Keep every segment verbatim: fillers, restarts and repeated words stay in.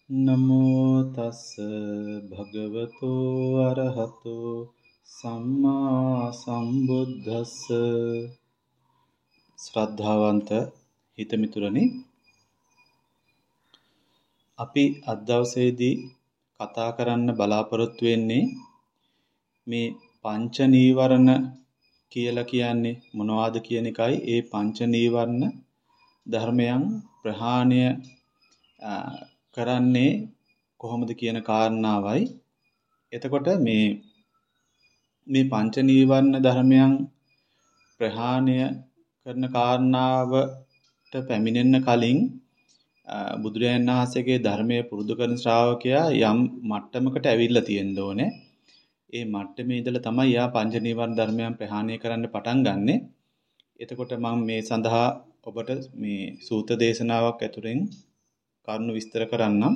නමෝ තස් භගවතෝ අරහතෝ සම්මා සම්බුද්දස්ස. ශ්‍රද්ධාවන්ත හිතමිතුරනි, අපි අද දවසේදී කතා කරන්න බලාපොරොත්තු වෙන්නේ මේ පංච නීවරණ කියලා කියන්නේ මොනවද කියන එකයි. ඒ පංච නීවරණ ධර්මයන් ප්‍රහාණය කරන්නේ කොහොමද කියන කාරණාවයි. එතකොට මේ මේ පංච නීවරණ ධර්මයන් ප්‍රහාණය කරන කාරණාවට පැමිණෙන්න කලින් බුදුරජාණන් වහන්සේගේ ධර්මයේ පුරුදු කරන ශ්‍රාවකයා යම් මට්ටමකට ඇවිල්ලා තියෙන්න ඕනේ. ඒ මට්ටමේ ඉඳලා තමයි යා පංච නීවරණ ධර්මයන් ප්‍රහාණය කරන්න පටන් ගන්නෙ. එතකොට මම මේ සඳහා ඔබට මේ සූත්‍ර දේශනාවක් ඇතුළෙන් කරුණු විස්තර කරන්නම්.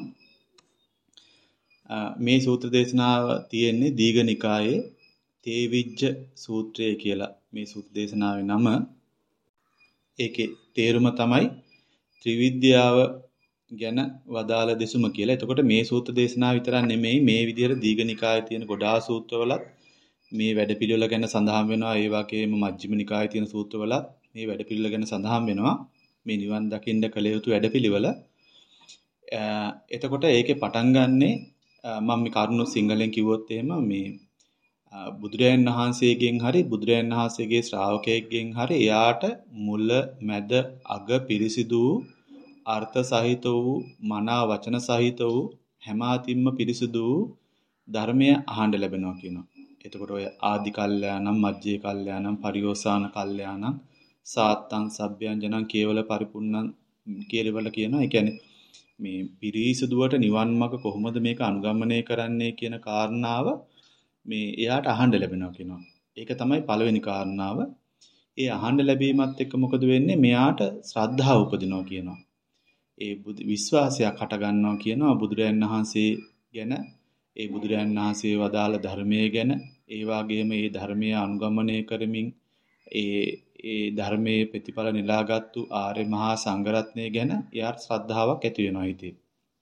මේ සූත්‍ර දේශනාව තියෙන්නේ දීඝනිකායේ තේවිජ්ජ සූත්‍රය කියලා මේ සූත්‍ර දේශනාවේ නම. ඒකේ තේරුම තමයි ත්‍රිවිද්‍යාව ගැන වදාළ දෙසුම කියලා. එතකොට මේ සූත්‍ර දේශනාව විතරක් නෙමෙයි, මේ විදිහට දීඝනිකායේ තියෙන ගොඩාක් සූත්‍රවලත් මේ වැඩපිළිවෙල ගැන සඳහන් වෙනවා. ඒ වගේම මජ්ක්‍ධිම නිකායේ තියෙන සූත්‍රවලත් මේ වැඩපිළිවෙල ගැන සඳහන් වෙනවා. මේ නිවන් දකින්න කළ යුතු වැඩපිළිවෙල. එතකොට ඒකේ පටන් ගන්නෙ මම මේ කරුණු සිංහලෙන් කිව්වොත් එහෙම මේ බුදුරයන් වහන්සේගෙන් හරි බුදුරයන් වහන්සේගේ ශ්‍රාවකයෙක්ගෙන් හරි එයාට මුල මැද අග පිරිසිදු අර්ථ සහිත වූ මනා වචන සහිත වූ හැම අතින්ම පිරිසිදු ධර්මය අහන්න ලැබෙනවා කියනවා. එතකොට ඔය ආදි කල්යාණම් මජ්ජේ කල්යාණම් පරිෝසాన කල්යාණම් සාත්තං සබ්බයංජනං කේවල පරිපූර්ණං කියලවල කියනවා. ඒ කියන්නේ මේ පිරිසිදුවට නිවන් මාර්ග කොහොමද මේක අනුගමනය කරන්නේ කියන කාරණාව මේ එයාට අහන්න ලැබෙනවා කියනවා. ඒක තමයි පළවෙනි කාරණාව. ඒ අහන්න ලැබීමත් එක්ක මොකද වෙන්නේ? මෙයාට ශ්‍රද්ධාව උපදිනවා කියනවා. ඒ විශ්වාසයක් හට ගන්නවා කියනවා බුදුරයන් වහන්සේ ගැන, ඒ බුදුරයන් වහන්සේ වදාළ ධර්මයේ ගැන, ඒ වගේම මේ ධර්මයේ අනුගමනය කරමින් ඒ ඒ ධර්මයේ ප්‍රතිඵල නෙලාගත්තු ආර්ය මහා සංඝරත්නය ගැන එයාට ශ්‍රද්ධාවක් ඇති වෙනවා හිතේ.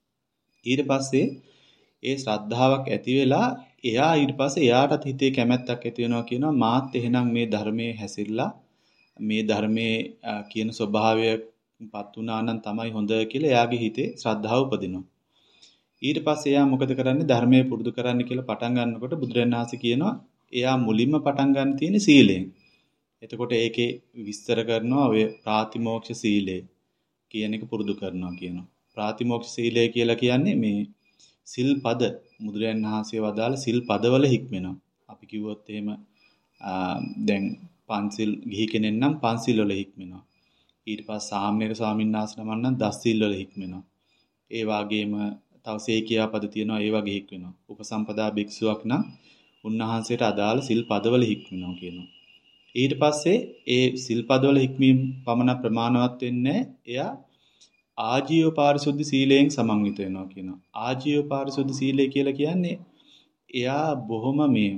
ඊට පස්සේ ඒ ශ්‍රද්ධාවක් ඇති වෙලා එයා ඊට පස්සේ එයාටත් හිතේ කැමැත්තක් ඇති වෙනවා කියනවා මාත් එහෙනම් මේ ධර්මයේ හැසිරලා මේ ධර්මයේ කියන ස්වභාවයපත් වුණා නම් තමයි හොඳ කියලා එයාගේ හිතේ ශ්‍රද්ධාව උපදිනවා. ඊට පස්සේ එයා මොකද කරන්නේ? ධර්මයේ පුරුදු කරන්න කියලා පටන් ගන්නකොට බුදුරජාණන් වහන්සේ කියනවා එයා මුලින්ම පටන් ගන්න තියෙන්නේ සීලයෙන්. එතකොට ඒකේ විස්තර කරනවා ඔය ප්‍රාතිමෝක්ෂ සීලය කියන එක පුරුදු කරනවා කියනවා. ප්‍රාතිමෝක්ෂ සීලය කියලා කියන්නේ මේ සිල් පද බුදුරජාණන් වහන්සේ වදාළ සිල් පදවල හික්මෙනවා. අපි කිව්වොත් එහෙම දැන් පන්සිල් ගිහි කෙනෙක් නම් පන්සිල් වල හික්මෙනවා. ඊට පස්සේ සාමණේර ස්වාමීන් වහන්සේ නමක් නම් දස සිල් වල හික්මෙනවා. ඒ වගේම තව සේකියා පද තියෙනවා, ඒ වගේ හික්මෙනවා. උපසම්පදා භික්ෂුවක් නම් උන්වහන්සේට අදාළ සිල් පදවල හික්මෙනවා කියනවා. ඊට පස්සේ ඒ සිල් පදවල හික්මීම පමණ ප්‍රමාණවත් වෙන්නේ එයා ආජීව පාරිශුද්ධ සීලයෙන් සමන්විත වෙනවා කියනවා. ආජීව පාරිශුද්ධ සීලය කියලා කියන්නේ එයා බොහොම මේ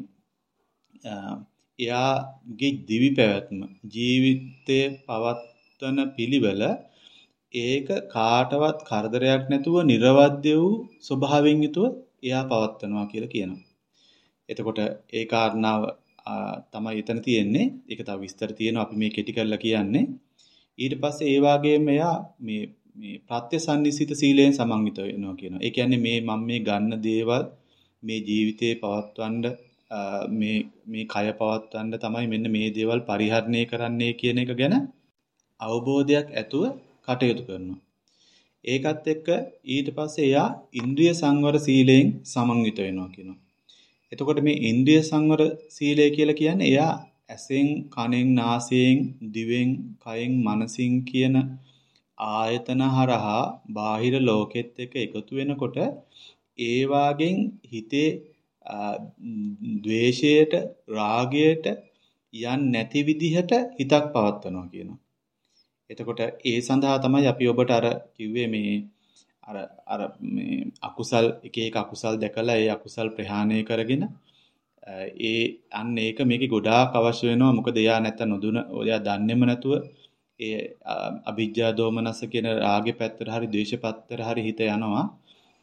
එයාගේ දිවි පැවැත්ම ජීවිතයේ පවත්වන පිළිවෙල ඒක කාටවත් කරදරයක් නැතුව නිර්වද්‍ය වූ ස්වභාවයෙන් යුතුව එයා පවත්වනවා කියලා කියනවා. එතකොට ඒ කාරණාව තමයි එතන තියෙන්නේ. ඒක තව විස්තර තියෙනවා, අපි මේ කෙටි කරලා කියන්නේ. ඊට පස්සේ ඒ වගේම එයා මේ මේ ප්‍රත්‍යසන්නිසිත සීලයෙන් සමන්විත වෙනවා කියනවා. ඒ කියන්නේ මේ මම මේ ගන්න දේවල් මේ ජීවිතේ පවත්වන්න මේ මේ කය පවත්වන්න තමයි මෙන්න මේ දේවල් පරිහරණය කරන්නේ කියන එක ගැන අවබෝධයක් ඇතුව කටයුතු කරනවා. ඒකත් එක්ක ඊට පස්සේ එයා ඉන්ද්‍රිය සංවර සීලයෙන් සමන්විත වෙනවා කියනවා. එතකොට මේ ඉන්ද්‍රිය සංවර සීලය කියලා කියන්නේ එයා ඇසෙන්, කනෙන්, නාසයෙන්, දිවෙන්, කයෙන්, මනසින් කියන ආයතන හරහා බාහිර ලෝකෙත් එක්ක එකතු වෙනකොට ඒ වාගෙන් හිතේ ද්වේෂයට, රාගයට යන්නේ නැති විදිහට හිතක් පවත්වනවා කියනවා. එතකොට ඒ සඳහා තමයි අපි ඔබට අර කිව්වේ මේ අර අර මේ අකුසල් එක එක අකුසල් දැකලා ඒ අකුසල් ප්‍රහාණය කරගෙන ඒ අන්න ඒක මේකේ ගොඩාක් අවශ්‍ය වෙනවා. මොකද එයා නැත්නම් නොදුන එයා දන්නේම නැතුව ඒ අවිජ්ජා දෝමනස කියන රාගේ පැත්තට හරි ද්වේෂ පැත්තට හරි හිත යනවා.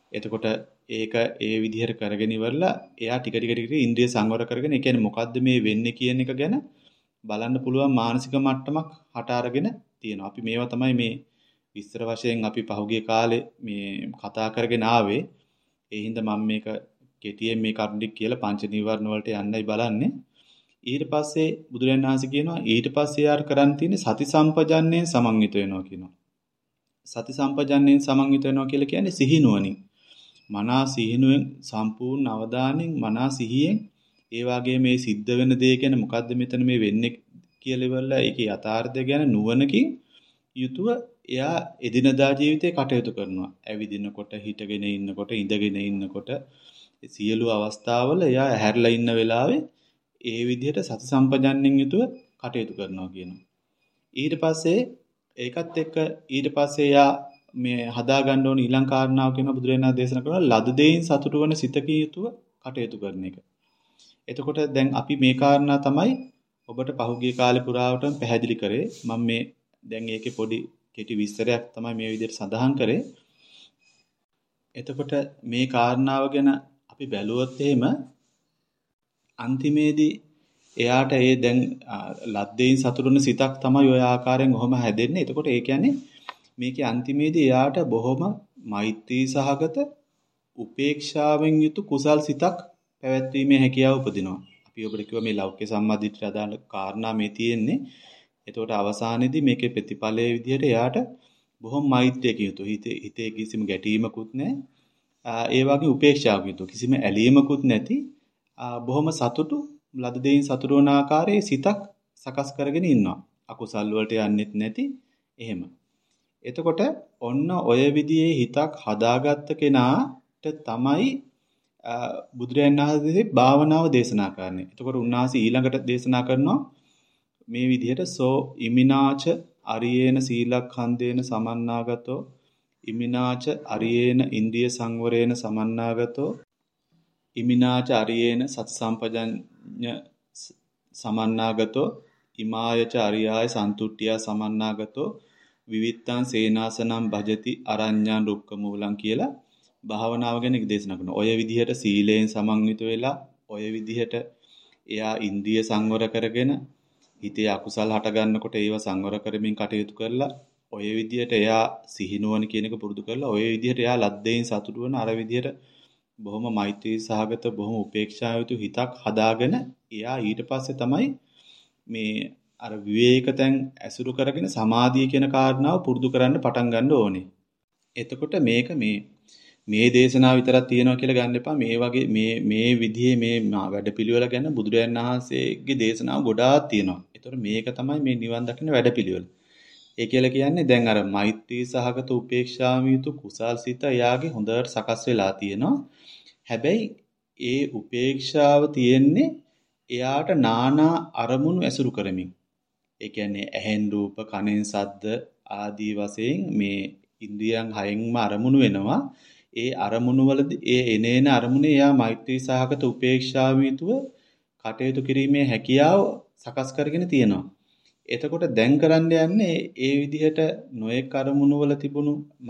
එතකොට ඒක ඒ විදිහට කරගෙන ඉවරලා එයා ටික ටික ටික ඉන්ද්‍රිය සංවර කරගෙන ඒ කියන්නේ මොකද්ද මේ වෙන්නේ කියන එක ගැන බලන්න පුළුවන් මානසික මට්ටමක් හට අරගෙන තියෙනවා. අපි මේවා තමයි මේ විස්තර වශයෙන් අපි පහුගිය කාලේ මේ කතා කරගෙන ආවේ. ඒ හින්දා මම මේක කෙටියෙන් මේ කරුණු කියලා පංච නීවරණ වලට යන්නයි බලන්නේ. ඊට පස්සේ බුදුරජාණන් වහන්සේ කියනවා ඊට පස්සේ යාර කරන්න තියෙන්නේ සති සම්පජන්ණයෙන් සමන්විත වෙනවා කියනවා. සති සම්පජන්ණයෙන් සමන්විත වෙනවා කියලා කියන්නේ සිහිනුවණින්. මනා සිහිනුවෙන් සම්පූර්ණ අවධානයෙන් මනා සිහියෙන් ඒ වගේ මේ සිද්ධ වෙන දේ ගැන මොකද්ද මෙතන මේ වෙන්නේ කියලා ඉවරලා ඒකේ යථාර්ථය ගැන නුවණකින් යුතුව එයා එදිනදා ජීවිතේ කටයුතු කරනවා. ඇවිදිනකොට, හිටගෙන ඉන්නකොට, ඉඳගෙන ඉන්නකොට සියලු අවස්ථාවල එයා ඇහැරලා ඉන්න වෙලාවේ ඒ විදිහට සති සම්පජන්ණයෙන් යුතුව කටයුතු කරනවා කියනවා. ඊට පස්සේ ඒකත් එක්ක ඊට පස්සේ එයා මේ හදා ගන්න ඕන ඊළඟ කාරණාව කියන බුදුරජාණන් දේශනා කරන ලද දෙයින් සතුටු වෙන සිතකින් යුතුව කටයුතු කරන එක. එතකොට දැන් අපි මේ කාරණා තමයි ඔබට පහුගිය කාලේ පුරාවටම පැහැදිලි කරේ. මම මේ දැන් ඒකේ පොඩි කෙටි විස්තරයක් තමයි මේ විදිහට සඳහන් කරේ. එතකොට මේ කාරණාව ගැන අපි බැලුවොත් එහෙම අන්තිමේදී එයාට ඒ දැන් ලද්දේන් සතුටුන සිතක් තමයි ওই ආකාරයෙන් ඔහම හැදෙන්නේ. එතකොට ඒ කියන්නේ මේකේ අන්තිමේදී එයාට බොහොම මෛත්‍රී සහගත උපේක්ෂාවෙන් යුතු කුසල් සිතක් පැවැත්වීමේ හැකියාව උපදිනවා. අපි ඔබට කිව්වා මේ ලෞකික සම්මාදිට අදාළ කාරණා මේ තියෙන්නේ. එතකොට අවසානයේදී මේකේ ප්‍රතිඵලයේ විදිහට එයාට බොහොම මෛත්‍රියකින් යුතු හිතේ හිතේ කිසිම ගැටීමකුත් නැහැ. ඒ වගේ උපේක්ෂාවකින් යුතු කිසිම ඇලීමකුත් නැති බොහොම සතුටු ලද දෙයින් සතුටු වන ආකාරයේ සිතක් සකස් කරගෙන ඉන්නවා. අකුසල් වලට යන්නෙත් නැති එහෙම. එතකොට ඔන්න ඔය විදිහේ හිතක් හදාගත්ත කෙනාට තමයි බුදුරජාණන් වහන්සේ භාවනාව දේශනා කරන්නේ. එතකොට උන්වහන්සේ ඊළඟට දේශනා කරනවා මේ විදිහට සෝ ඉමිනාච අරියේන සීලක්ඛන්දේන සමන්නාගතෝ ඉමිනාච අරියේන ඉන්ද්‍රිය සංවරේන සමන්නාගතෝ ඉමිනාච අරියේන සති සම්පජඤ්ඤ සමන්නාගතෝ ඉමායච අරියාය සන්තුට්ඨිය සමන්නාගතෝ විවිත්තං සේනාසනම් භජති අරඤ්ඤං රුක්ක මූලං කියලා භාවනාව ගැන දේශනා කරනවා. ඔය විදිහට සීලයෙන් සමන්විත වෙලා ඔය විදිහට එයා ඉන්ද්‍රිය සංවර කරගෙන හිතේ අකුසල් හට ගන්නකොට ඒව සංවර කරමින් කටයුතු කරලා ඔය විදිහට එයා සිහිනුවන කියන එක පුරුදු කරලා ඔය විදිහට එයා ලද්දෙන් සතුටු වෙන අර විදිහට බොහොම මෛත්‍රී සහගත බොහොම උපේක්ෂායුතු හිතක් හදාගෙන එයා ඊට පස්සේ තමයි මේ අර විවේකතෙන් ඇසුරු කරගෙන සමාධිය කියන කාරණාව පුරුදු කරන්න පටන් ගන්න ඕනේ. එතකොට මේක මේ මේ දේශනාව විතරක් තියෙනවා කියලා ගන්න එපා. මේ වගේ මේ මේ විදිහේ මේ වැඩපිළිවෙල ගැන බුදුරජාණන් වහන්සේගේ දේශනාව ගොඩාක් තියෙනවා. ඒතකොට මේක තමයි මේ නිවන් දකින්න වැඩපිළිවෙල. ඒ කියලා කියන්නේ දැන් අර මෛත්‍රී සහගත උපේක්ෂාමියුතු කුසල් සිත එයාගේ හොඳට සකස් වෙලා තියෙනවා. හැබැයි ඒ උපේක්ෂාව තියෙන්නේ එයාට නානා අරමුණු ඇසුරු කරමින්. ඒ කියන්නේ ඇහෙන් රූප, කනෙන් ශබ්ද ආදී වශයෙන් මේ ඉන්ද්‍රියන් හයෙන්ම අරමුණු වෙනවා. ඒ අරමුණු වලදී ඒ එනේන අරමුණේ එයා මෛත්‍රී සහගත උපේක්ෂාවිතුව කටයුතු කිරීමේ හැකියාව සකස් කරගෙන තියෙනවා. එතකොට දැන් කරන්න යන්නේ ඒ විදිහට නොයෙක් අරමුණු වල තිබුණු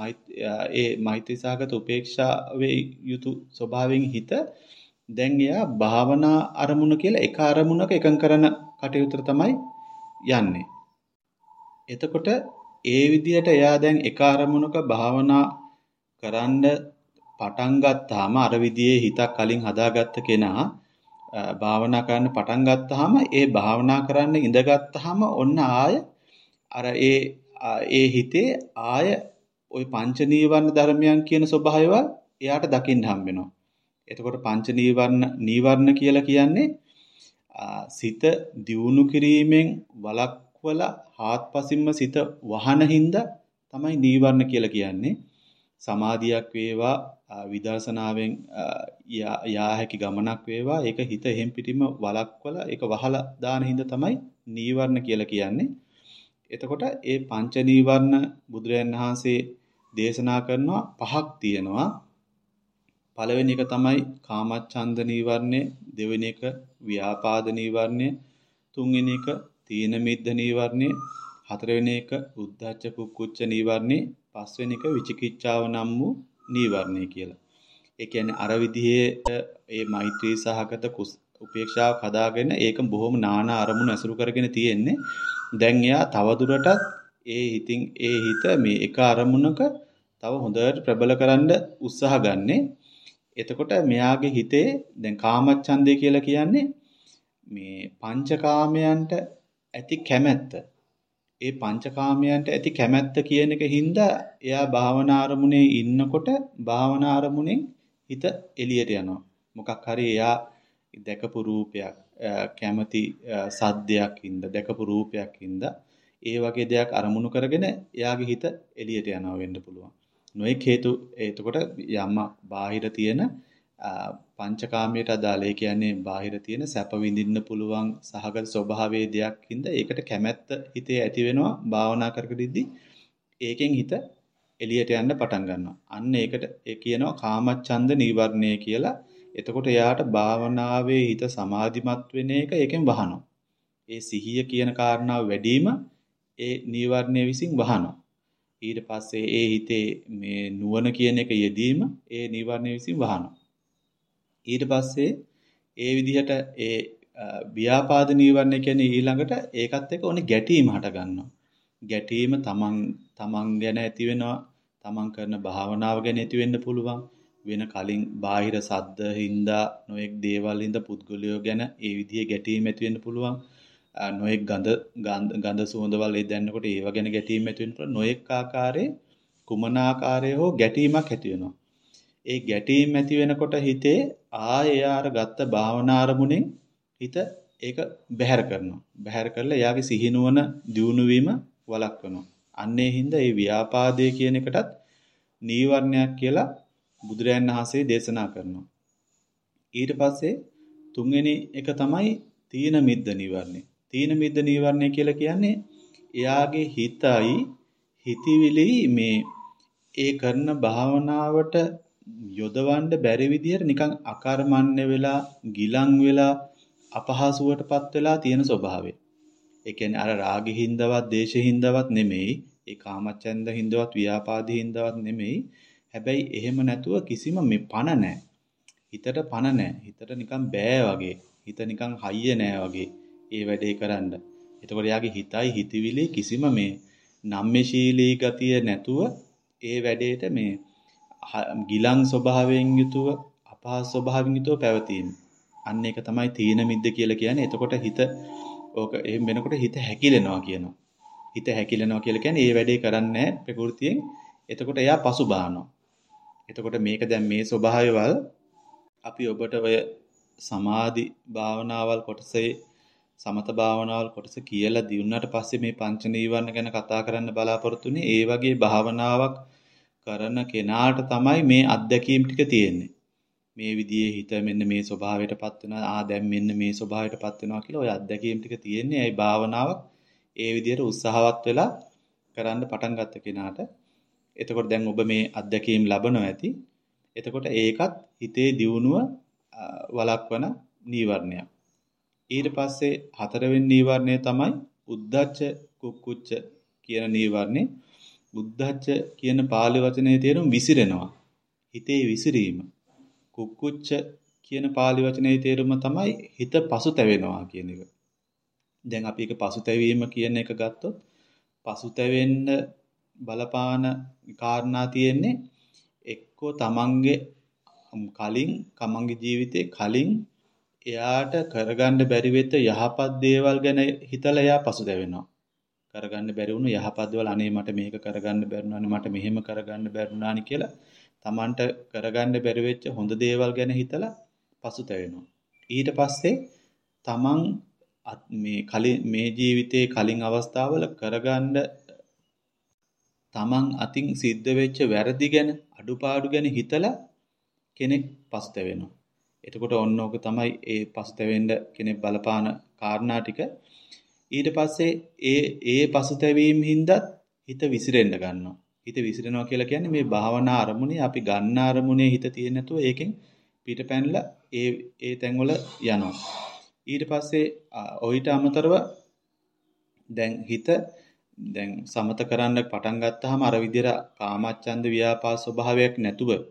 ඒ මෛත්‍රී සහගත උපේක්ෂාවේ යුතු ස්වභාවයෙන් හිත දැන් එයා භාවනා අරමුණ කියලා එක අරමුණක එකඟ කරන කටයුතු තමයි යන්නේ. එතකොට ඒ විදිහට එයා දැන් එක අරමුණක භාවනා කරන්න පටන් ගත්තාම අර විදිහේ හිතක් කලින් හදාගත්ත කෙනා භාවනා කරන්න පටන් ගත්තාම ඒ භාවනා කරන්න ඉඳගත්තාම ඔන්න ආය අර ඒ ඒ හිතේ ආය ওই පංච නීවරණ ධර්මයන් කියන ස්වභාවය එයාට දකින්න හම්බ වෙනවා. එතකොට පංච නීවරණ නීවරණ කියලා කියන්නේ සිත දියුණු කිරීමෙන් වළක්වලා හාත්පසින්ම සිත වහන හින්දා තමයි නීවරණ කියලා කියන්නේ. සමාධියක් වේවා විදර්ශනාවෙන් යා හැකි ගමනක් වේවා ඒක හිත එහෙම් පිටින්ම වළක්වලා ඒක වහලා දාන හින්දා තමයි නීවරණ කියලා කියන්නේ. එතකොට ඒ පංච නීවරණ බුදුරජාණන් වහන්සේ දේශනා කරනවා පහක් තියෙනවා. පළවෙනි එක තමයි කාමච්ඡන්ද නීවරණය, දෙවෙනි එක ව්‍යාපාද නීවරණය, තුන්වෙනි එක තීන මිද්ධ නීවරණය, හතරවෙනි එක උද්ධච්ච කුක්කුච්ච නීවරණය, පස්වෙනි එක විචිකිච්ඡාව නම් වූ නීවරණය කියලා. ඒ කියන්නේ අර විදිහේ ඒ මෛත්‍රී සහගත උපේක්ෂාවක් හදාගෙන ඒක බොහොම නානා අරමුණු ඇසුරු කරගෙන තියෙන්නේ. දැන් එයා තවදුරටත් ඒ හිතින් ඒ හිත මේ එක අරමුණක තව හොඳට ප්‍රබල කරන්න උත්සාහ ගන්නේ. එතකොට මෙයාගේ හිතේ දැන් කාමච්ඡන්දය කියලා කියන්නේ මේ පංචකාමයන්ට ඇති කැමැත්ත. ඒ පංචකාමයන්ට ඇති කැමැත්ත කියන එක හින්දා එයා භාවනා අරමුණේ ඉන්නකොට භාවනා අරමුණෙන් හිත එළියට යනවා. මොකක් හරි එයා දැකපු රූපයක් කැමැති සද්දයක් හින්දා දැකපු රූපයක් හින්දා ඒ වගේ දෙයක් අරමුණු කරගෙන එයාගේ හිත එළියට යනවා වෙන්න පුළුවන්. නොඑක හේතු එතකොට යම් බාහිර තියෙන පංචකාමයට අදාළ ඒ කියන්නේ බාහිර තියෙන සැප විඳින්න පුළුවන් සහගත ස්වභාවයේ දෙයක් හින්දා ඒකට කැමැත්ත හිතේ ඇති වෙනවා භාවනා කරකෙද්දී ඒකෙන් හිත එළියට යන්න පටන් ගන්නවා. අන්න ඒකට ඒ කියනවා කාමච්ඡන්ද නීවරණය කියලා. එතකොට එයාට භාවනාවේ හිත සමාධිමත් වෙන එක ඒකෙන් වහනවා. ඒ සිහිය කියන කාරණාව වැඩිම ඒ නීවරණය විසින් වහනවා. ඊට පස්සේ ඒ හිතේ මේ නුවණ කියන එක යෙදීම ඒ නීවරණය විසින් වහනවා. ඊට පස්සේ ඒ විදිහට ඒ ව්‍යාපාද නීවරණය කියන්නේ ඊළඟට ඒකත් එක්ක ඕනේ ගැටීම හට ගන්නවා. ගැටීම තමන් තමන් ගැන ඇති වෙනවා. තමන් කරන භාවනාව ගැන ඇති වෙන්න පුළුවන්. වෙන කලින් බාහිර සද්ද හින්දා නොඑක් දේවල් හින්දා පුද්ගලයෝ ගැන ඒ විදිහේ ගැටීම් ඇති වෙන්න පුළුවන්. නොඑක් ගඳ ගඳ සුවඳවල් ඒ දැනනකොට ඒව ගැන ගැටීම් ඇති වෙන්න පුළුවන්. නොඑක් ආකාරයේ කුමන ආකාරයේ හෝ ගැටීමක් ඇති වෙනවා. ඒ ගැටීම් ඇති වෙනකොට හිතේ ආයෙ යාර ගත්ත භාවනා අරමුණෙන් හිත ඒක බැහැර කරනවා. බැහැර කරලා එයාගේ සිහිනුවන දියුණු වීම වළක්වනවා. අන්නේ හින්දා මේ ව්‍යාපාදයේ කියන එකටත් නීවරණයක් කියලා බුදුරයන් වහන්සේ දේශනා කරනවා. ඊට පස්සේ තුන්වෙනි එක තමයි තීන මිද්ද නීවරණය. තීන මිද්ද නීවරණය කියලා කියන්නේ එයාගේ හිතයි හිතවිලි මේ ඒ කරන භාවනාවට යොදවන්න බැරි විදිහට නිකන් අකර්මණ්‍ය වෙලා ගිලන් වෙලා අපහසුවටපත් වෙලා තියෙන ස්වභාවය. ඒ කියන්නේ අර රාගෙහින්දවත් දේශෙහින්දවත් නෙමෙයි, ඒ කාමච්ඡන්ද හින්දවත් ව්‍යාපාදී හින්දවත් නෙමෙයි. හැබැයි එහෙම නැතුව කිසිම මේ පණ නැහැ. හිතට පණ නැහැ. හිතට නිකන් බෑ වගේ. හිත නිකන් හයිය නැහැ වගේ. ඒ වැඩේ කරන්න. එතකොට යාගේ හිතයි හිතවිලි කිසිම මේ නම්‍යශීලී ගතිය නැතුව ඒ වැඩේට මේ ගිලන් ස්වභාවයෙන් යුතුව අපහසු ස්වභාවයෙන් යුතුව පැවතීම. අන්න ඒක තමයි තීන මිද්ද කියලා කියන්නේ. එතකොට හිත ඕක එහෙම වෙනකොට හිත හැකිලෙනවා කියනවා. හිත හැකිලෙනවා කියලා කියන්නේ ඒ වැඩේ කරන්නේ ප්‍රകൃතියෙන්. එතකොට එයා පසුබානවා. එතකොට මේක දැන් මේ ස්වභාවයවල් අපි ඔබට ඔය සමාධි භාවනාවල් කොටසේ සමත භාවනාවල් කොටස කියලා දිනුනට පස්සේ මේ පංච නීවරණ ගැන කතා කරන්න බලාපොරොත්තුනේ. ඒ වගේ භාවනාවක් කරන කෙනාට තමයි මේ අත්දැකීම් ටික තියෙන්නේ. මේ විදිහේ හිත මෙන්න මේ ස්වභාවයටපත් වෙනවා. ආ දැන් මෙන්න මේ ස්වභාවයටපත් වෙනවා කියලා ඔය අත්දැකීම් ටික තියෙන්නේ. ඒ භාවනාවක් ඒ විදිහට උත්සාහවත් වෙලා කරන්න පටන් ගත්ත කෙනාට. එතකොට දැන් ඔබ මේ අත්දැකීම් ලබනවා ඇති. එතකොට ඒකත් හිතේ දියුණුව වළක්වන නීවරණයක්. ඊට පස්සේ හතරවෙනි නීවරණය තමයි උද්ධච්ච කුක්කුච්ච කියන නීවරණේ. උද්ධච්ච කියන පාලි වචනේ තේරුම විසිරෙනවා. හිතේ විසිරීම. කුක්කුච්ච කියන පාලි වචනේ තේරුම තමයි හිත පසුතැවෙනවා කියන එක. දැන් අපි ඒක පසුතැවීම කියන එක ගත්තොත් පසුතැවෙන්න බලපාන කාරණා තියෙන්නේ එක්කෝ තමන්ගේ කලින් තමන්ගේ ජීවිතේ කලින් එයාට කරගන්න බැරි වෙච්ච යහපත් දේවල් ගැන හිතලා එයා පසුතැවෙනවා. කරගන්න බැරි වුණු යහපත් දේවල් අනේ මට මේක කරගන්න බැරුණානේ මට මෙහෙම කරගන්න බැරුණානේ කියලා තමන්ට කරගන්න බැරි වෙච්ච හොඳ දේවල් ගැන හිතලා පසුතැවෙනවා. ඊට පස්සේ තමන් මේ කලින් මේ ජීවිතේ කලින් අවස්ථාවල කරගන්න තමන් අතින් සිද්ධ වෙච්ච වැරදි ගැන අඩුපාඩු ගැන හිතලා කෙනෙක් පසුතැවෙනවා. එතකොට ඔන්න ඕක තමයි ඒ පසුතැවෙන්න කෙනෙක් බලපාන කාරණා ටික. ඊට පස්සේ ඒ ඒ පසුතැවීම හින්දා හිත විසිරෙන්න ගන්නවා. හිත විසිරෙනවා කියලා කියන්නේ මේ භාවනා අරමුණේ අපි ගන්න අරමුණේ හිත තියෙන්නේ නැතුව ඒකෙන් පිටපැනලා ඒ ඒ තැන්වල යනවා. ඊට පස්සේ ඔయిత අමතරව දැන් හිත දැන් සමත කරන්න පටන් ගත්තාම අර විදිහට කාමච්ඡන්ද ව්‍යාපාද ස්වභාවයක් නැතුව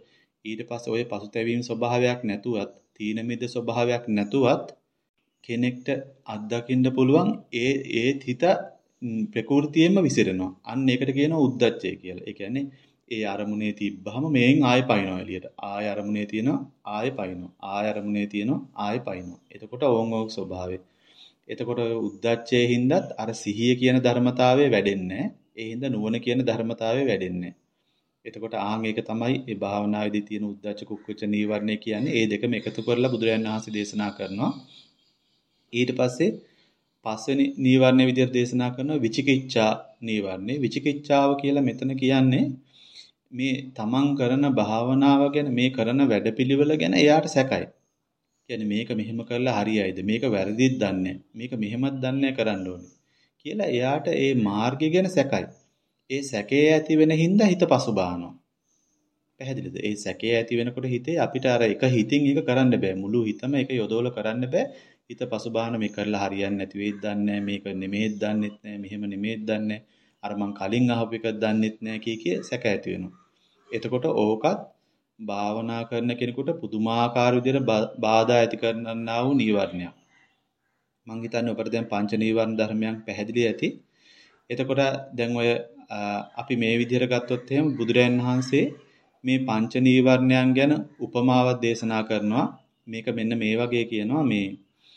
ඊට පස්සේ ওই පසුතැවීම් ස්වභාවයක් නැතුවත් තීන මිද ස්වභාවයක් නැතුවත් කෙනෙක්ට අත්දකින්න පුළුවන් ඒ ඒ හිත ප්‍රകൃතියෙම විසිරෙනවා. අන්න ඒකට කියනවා උද්දච්චය කියලා. ඒ කියන්නේ ඒ අරමුණේ තිබ්බහම මේෙන් ආයෙ පයින්නවා එළියට. ආයෙ අරමුණේ තියෙනවා ආයෙ පයින්නවා. ආයෙ අරමුණේ තියෙනවා ආයෙ පයින්නවා. එතකොට ඕං ඕක ස්වභාවය. එතකොට උද්දච්චයේ හින්දාත් අර සිහිය කියන ධර්මතාවය වැඩෙන්නේ නැහැ. ඒ හින්දා නුවණ කියන ධර්මතාවය වැඩෙන්නේ නැහැ. එතකොට ආන් ඒක තමයි මේ භාවනාවේදී තියෙන උද්දච්ච කුක්කුච්ච නීවරණය කියන්නේ. ඒ දෙකම එකතු කරලා බුදුරජාණන් වහන්සේ දේශනා කරනවා. ඊට පස්සේ පස්වෙනි නීවරණයේ විදිහට දේශනා කරනවා විචිකිච්ඡා නීවරණේ. විචිකිච්ඡාව කියලා මෙතන කියන්නේ මේ තමන් කරන භාවනාව ගැන මේ කරන වැඩපිළිවෙල ගැන එයාට සැකයි. කියන්නේ මේක මෙහෙම කරලා හරියයිද? මේක වැරදිද දන්නේ මේක මෙහෙමත් දන්නේ කරන්න ඕනේ කියලා එයාට ඒ මාර්ගය ගැන සැකයි. ඒ සැකේ ඇති වෙන හින්දා හිත පසුබානවා. පැහැදිලිද? ඒ සැකේ ඇති වෙනකොට හිතේ අපිට අර එක හිතින් එක කරන්න බෑ. මුළු හිතම එක යොදවල කරන්න බෑ. හිත පසුබාන මේ කරලා හරියන්නේ නැති වෙයිද දන්නේ මේක නෙමෙයිද දන්නෙත් නෑ. මෙහෙම නෙමෙයිද දන්නේ. අර මං කලින් අහපු එක දන්නෙත් නෑ කිය කිය සැක ඇති වෙනවා. එතකොට ඕකත් භාවනා කරන කෙනෙකුට පුදුමාකාර විදිහට බාධා ඇති කරන්නා වූ නීවරණයක්. මං හිතන්නේ ඔබට දැන් පංච නීවරණ ධර්මයන් පැහැදිලි ඇති. එතකොට දැන් ඔය අපි මේ විදිහට ගත්තොත් එහෙම බුදුරයන් වහන්සේ මේ පංච නීවරණයන් ගැන උපමාවක් දේශනා කරනවා. මේක මෙන්න මේ වගේ කියනවා මේ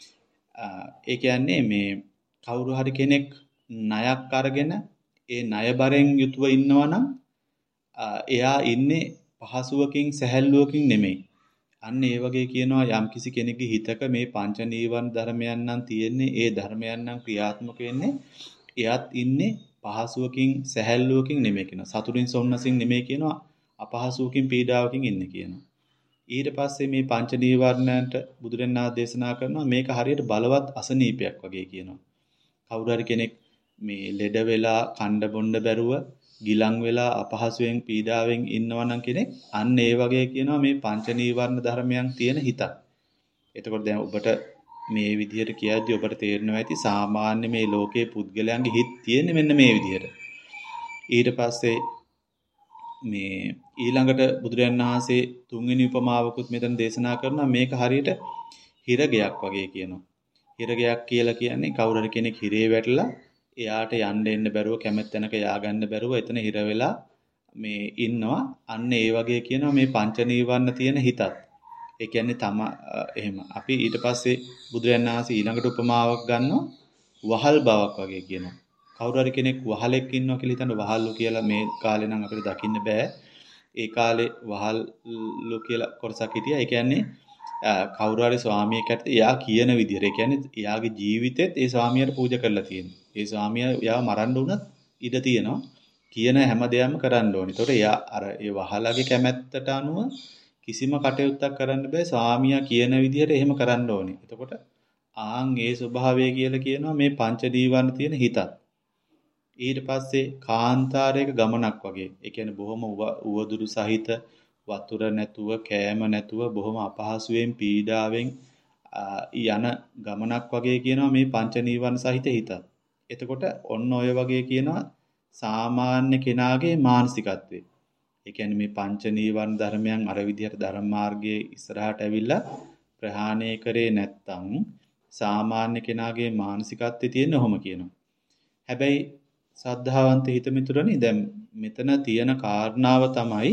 ඒ කියන්නේ මේ කවුරු හරි කෙනෙක් ණයක් අරගෙන ඒ ණය බරෙන් යුතුව ඉන්නවා නම් එයා ඉන්නේ පහසුවකින් සැහැල්ලුවකින් නෙමෙයි. අන්න ඒ වගේ කියනවා යම්කිසි කෙනෙකුගේ හිතක මේ පංච නීවරණ ධර්මයන් නම් තියෙන්නේ ඒ ධර්මයන් නම් ක්‍රියාත්මක වෙන්නේ එයාත් ඉන්නේ පහසුවකින් සැහැල්ලුවකින් නෙමෙයි කියනවා. සතුටින් සොම්නසින් නෙමෙයි කියනවා. අපහසුවකින් පීඩාවකින් ඉන්නේ කියනවා. ඊට පස්සේ මේ පංච නීවරණයන්ට බුදුරණා දේශනා කරනවා මේක හරියට බලවත් අසනීපයක් වගේ කියනවා. කවුරු හරි කෙනෙක් මේ ලෙඩ වෙලා කණ්ඩ බොණ්ඩ බැරුව ගිලන් වෙලා අපහසුයෙන් පීඩාවෙන් ඉන්නවා නම් කෙනෙක් අන්න ඒ වගේ කියනවා මේ පංච නීවරණ ධර්මයන් තියෙන හිතක්. එතකොට දැන් ඔබට මේ විදිහට කියද්දි ඔබට තේරෙනවා ඇති සාමාන්‍ය මේ ලෝකයේ පුද්ගලයන්ගේ හිත තියෙන්නේ මෙන්න මේ විදිහට. ඊට පස්සේ මේ ඊළඟට බුදුරජාණන් වහන්සේ තුන්වෙනි උපමාවකුත් මෙතන දේශනා කරනවා මේක හරියට හිරගයක් වගේ කියනවා. හිරගයක් කියලා කියන්නේ කවුරු හරි කෙනෙක් හිරේ වැටලා එයාට යන්න එන්න බැරුව කැමැත් තැනක යාගන්න බැරුව එතන හිර වෙලා මේ ඉන්නවා. අන්න ඒ වගේ කියනවා මේ පංච නීවරණ තියෙන හිතත්. ඒ කියන්නේ තම එහෙම අපි ඊට පස්සේ බුදුරජාණන් වහන්සේ ඊළඟට උපමාවක් ගන්නවා වහල් බවක් වගේ කියනවා. කවුරු හරි කෙනෙක් වහලෙක් ඉන්නවා කියලා හිතන්න වහල්ලු කියලා මේ කාලේ නම් අපිට දකින්න බෑ. ඒ කාලේ වහල්ලු කියලා කොටසක් හිටියා. ඒ කියන්නේ කවුරු හරි ස්වාමියෙක් ඇත්ත එයා කියන විදිහට. ඒ කියන්නේ එයාගේ ජීවිතෙත් ඒ ස්වාමියාට පූජා කරලා තියෙනවා. ඒ ස්වාමියා එයාව මරන්න උනත් ඉඩ තියෙනවා. කියන හැම දෙයක්ම කරන්න ඕනේ. ඒතකොට එයා අර ඒ වහලගේ කැමැත්තට අනුව කිසිම කටයුත්තක් කරන්න බෑ. ස්වාමියා කියන විදිහට එහෙම කරන්න ඕනේ. එතකොට ආන් ඒ ස්වභාවය කියලා කියනවා මේ පංච නීවරණ තියෙන හිතත්. ඊට පස්සේ කාන්තාරයක ගමනක් වගේ. ඒ කියන්නේ බොහොම උවදුරු සහිත වතුර නැතුව කෑම නැතුව බොහොම අපහසුයෙන් පීඩාවෙන් යන ගමනක් වගේ කියනවා මේ පංච නීවරණ සහිත හිතත්. එතකොට ඔන්න ඔය වගේ කියනවා සාමාන්‍ය කෙනාගේ මානසිකත්වය. ඒ කියන්නේ මේ පංච නීවරණ ධර්මයන් අර විදිහට ධර්ම මාර්ගයේ ඉස්සරහට ඇවිල්ලා ප්‍රහාණය කරේ නැත්තම් සාමාන්‍ය කෙනාගේ මානසිකත්වයේ තියෙන ඔහොම කියනවා. හැබැයි සද්ධාවන්ත හිතමිතුරනි දැන් මෙතන තියෙන කාරණාව තමයි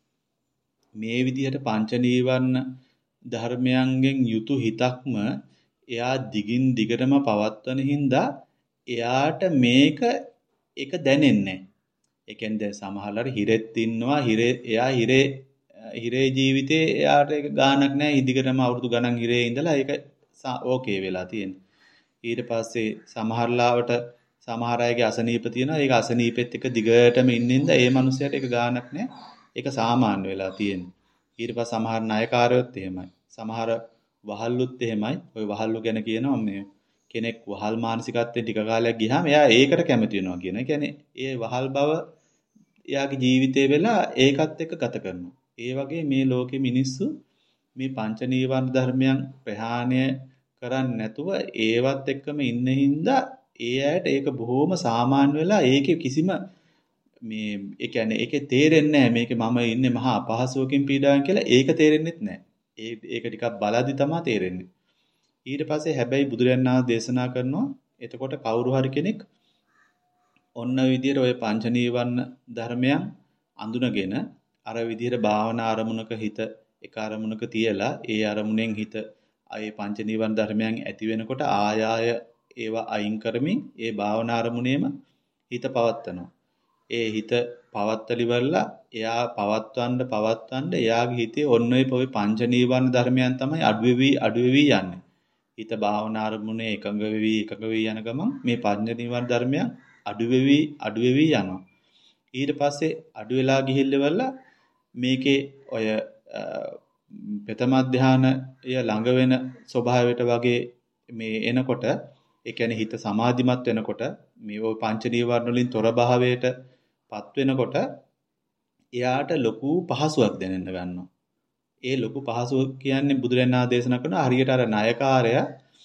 මේ විදිහට පංච නීවරණ ධර්මයන්ගෙන් යුතු හිතක්ම එයා දිගින් දිගටම පවත්වන හින්දා එයාට මේක එක දැනෙන්නේ. ඒ කියන්නේ දැන් සමහරවල් හිරෙත් ඉන්නවා හිරේ එයා හිරේ හිරේ ජීවිතේ එයාට ඒක ගාණක් නැහැ. ඉදිකටම අවුරුදු ගණන් හිරේ ඉඳලා ඒක ඕකේ වෙලා තියෙනවා. ඊට පස්සේ සමහරලාවට සමහර අයගේ අසනීප තියෙනවා. ඒක අසනීපෙත් එක දිගටම ඉන්නින්ද ඒ මනුස්සයාට ඒක ගාණක් නැහැ. ඒක සාමාන්‍ය වෙලා තියෙනවා. ඊට පස්සේ සමහර ණයකාරයොත් එහෙමයි. සමහර වහල්ලුත් එහෙමයි. ওই වහල්ලු ගැන කියනවා මේ කෙනෙක් වහල් මානසිකත්වයෙන් ටික කාලයක් ගියාම එයා ඒකට කැමති වෙනවා කියන. ඒ කියන්නේ ඒ වහල් බව එයාගේ ජීවිතේ වෙලා ඒකත් එක්ක ගත කරනවා. ඒ වගේ මේ ලෝකෙ මිනිස්සු මේ පංච නීවරණ ධර්මයන් ප්‍රහාණය කරන්නේ නැතුව ඒවත් එක්කම ඉන්න හින්දා ඒ ඇයට ඒක බොහොම සාමාන්‍ය වෙලා ඒකේ කිසිම මේ ඒ කියන්නේ ඒකේ තේරෙන්නේ නැහැ මේක මම ඉන්නේ මහා අපහසුවකින් පීඩාවෙන් කියලා ඒක තේරෙන්නෙත් නැහැ. ඒ ඒක ටිකක් බලද්දි තමයි තේරෙන්නේ. ඊට පස්සේ හැබැයි බුදුරජාණන් වහන්සේ දේශනා කරනවා එතකොට කවුරු හරි කෙනෙක් ඔන්න විදියට ඔය පංච නීවරණ ධර්මයන් අඳුනගෙන අර විදියට භාවනා අරමුණක හිත එක අරමුණක තියලා ඒ අරමුණෙන් හිත ඒ පංච නීවරණ ධර්මයන් ඇති වෙනකොට ආය ආය ඒවා අයින් කරමින් ඒ භාවනා අරමුණේම හිත පවත්නවා. ඒ හිත පවත්තලිවලා එයා පවත්වන්න පවත්වන්න එයාගේ හිතේ ඔන්න ඔය පංච නීවරණ ධර්මයන් තමයි අඩුවෙවි අඩුවෙවි යන්නේ. හිත භාවනා අරමුණේ එකඟ වෙවි එකඟ වෙවි යන ගමන් මේ පංච නීවරණ ධර්මයන් අඩු වෙවි අඩු වෙවි යනවා. ඊට පස්සේ අඩු වෙලා ගිහිල්ලවලා මේකේ ඔය ප්‍රථම ධානය ළඟ වෙන ස්වභාවයට වගේ මේ එනකොට ඒ කියන්නේ හිත සමාධිමත් වෙනකොට මේ ওই පංච නීවරණ වලින් තොර භාවයට පත් වෙනකොට එයාට ලොකු පහසුවක් දැනෙන්න ගන්නවා. ඒ ලොකු පහසුව කියන්නේ බුදුරජාණන් වහන්සේ දේශනා කරන හරියට අර ණයකාරයා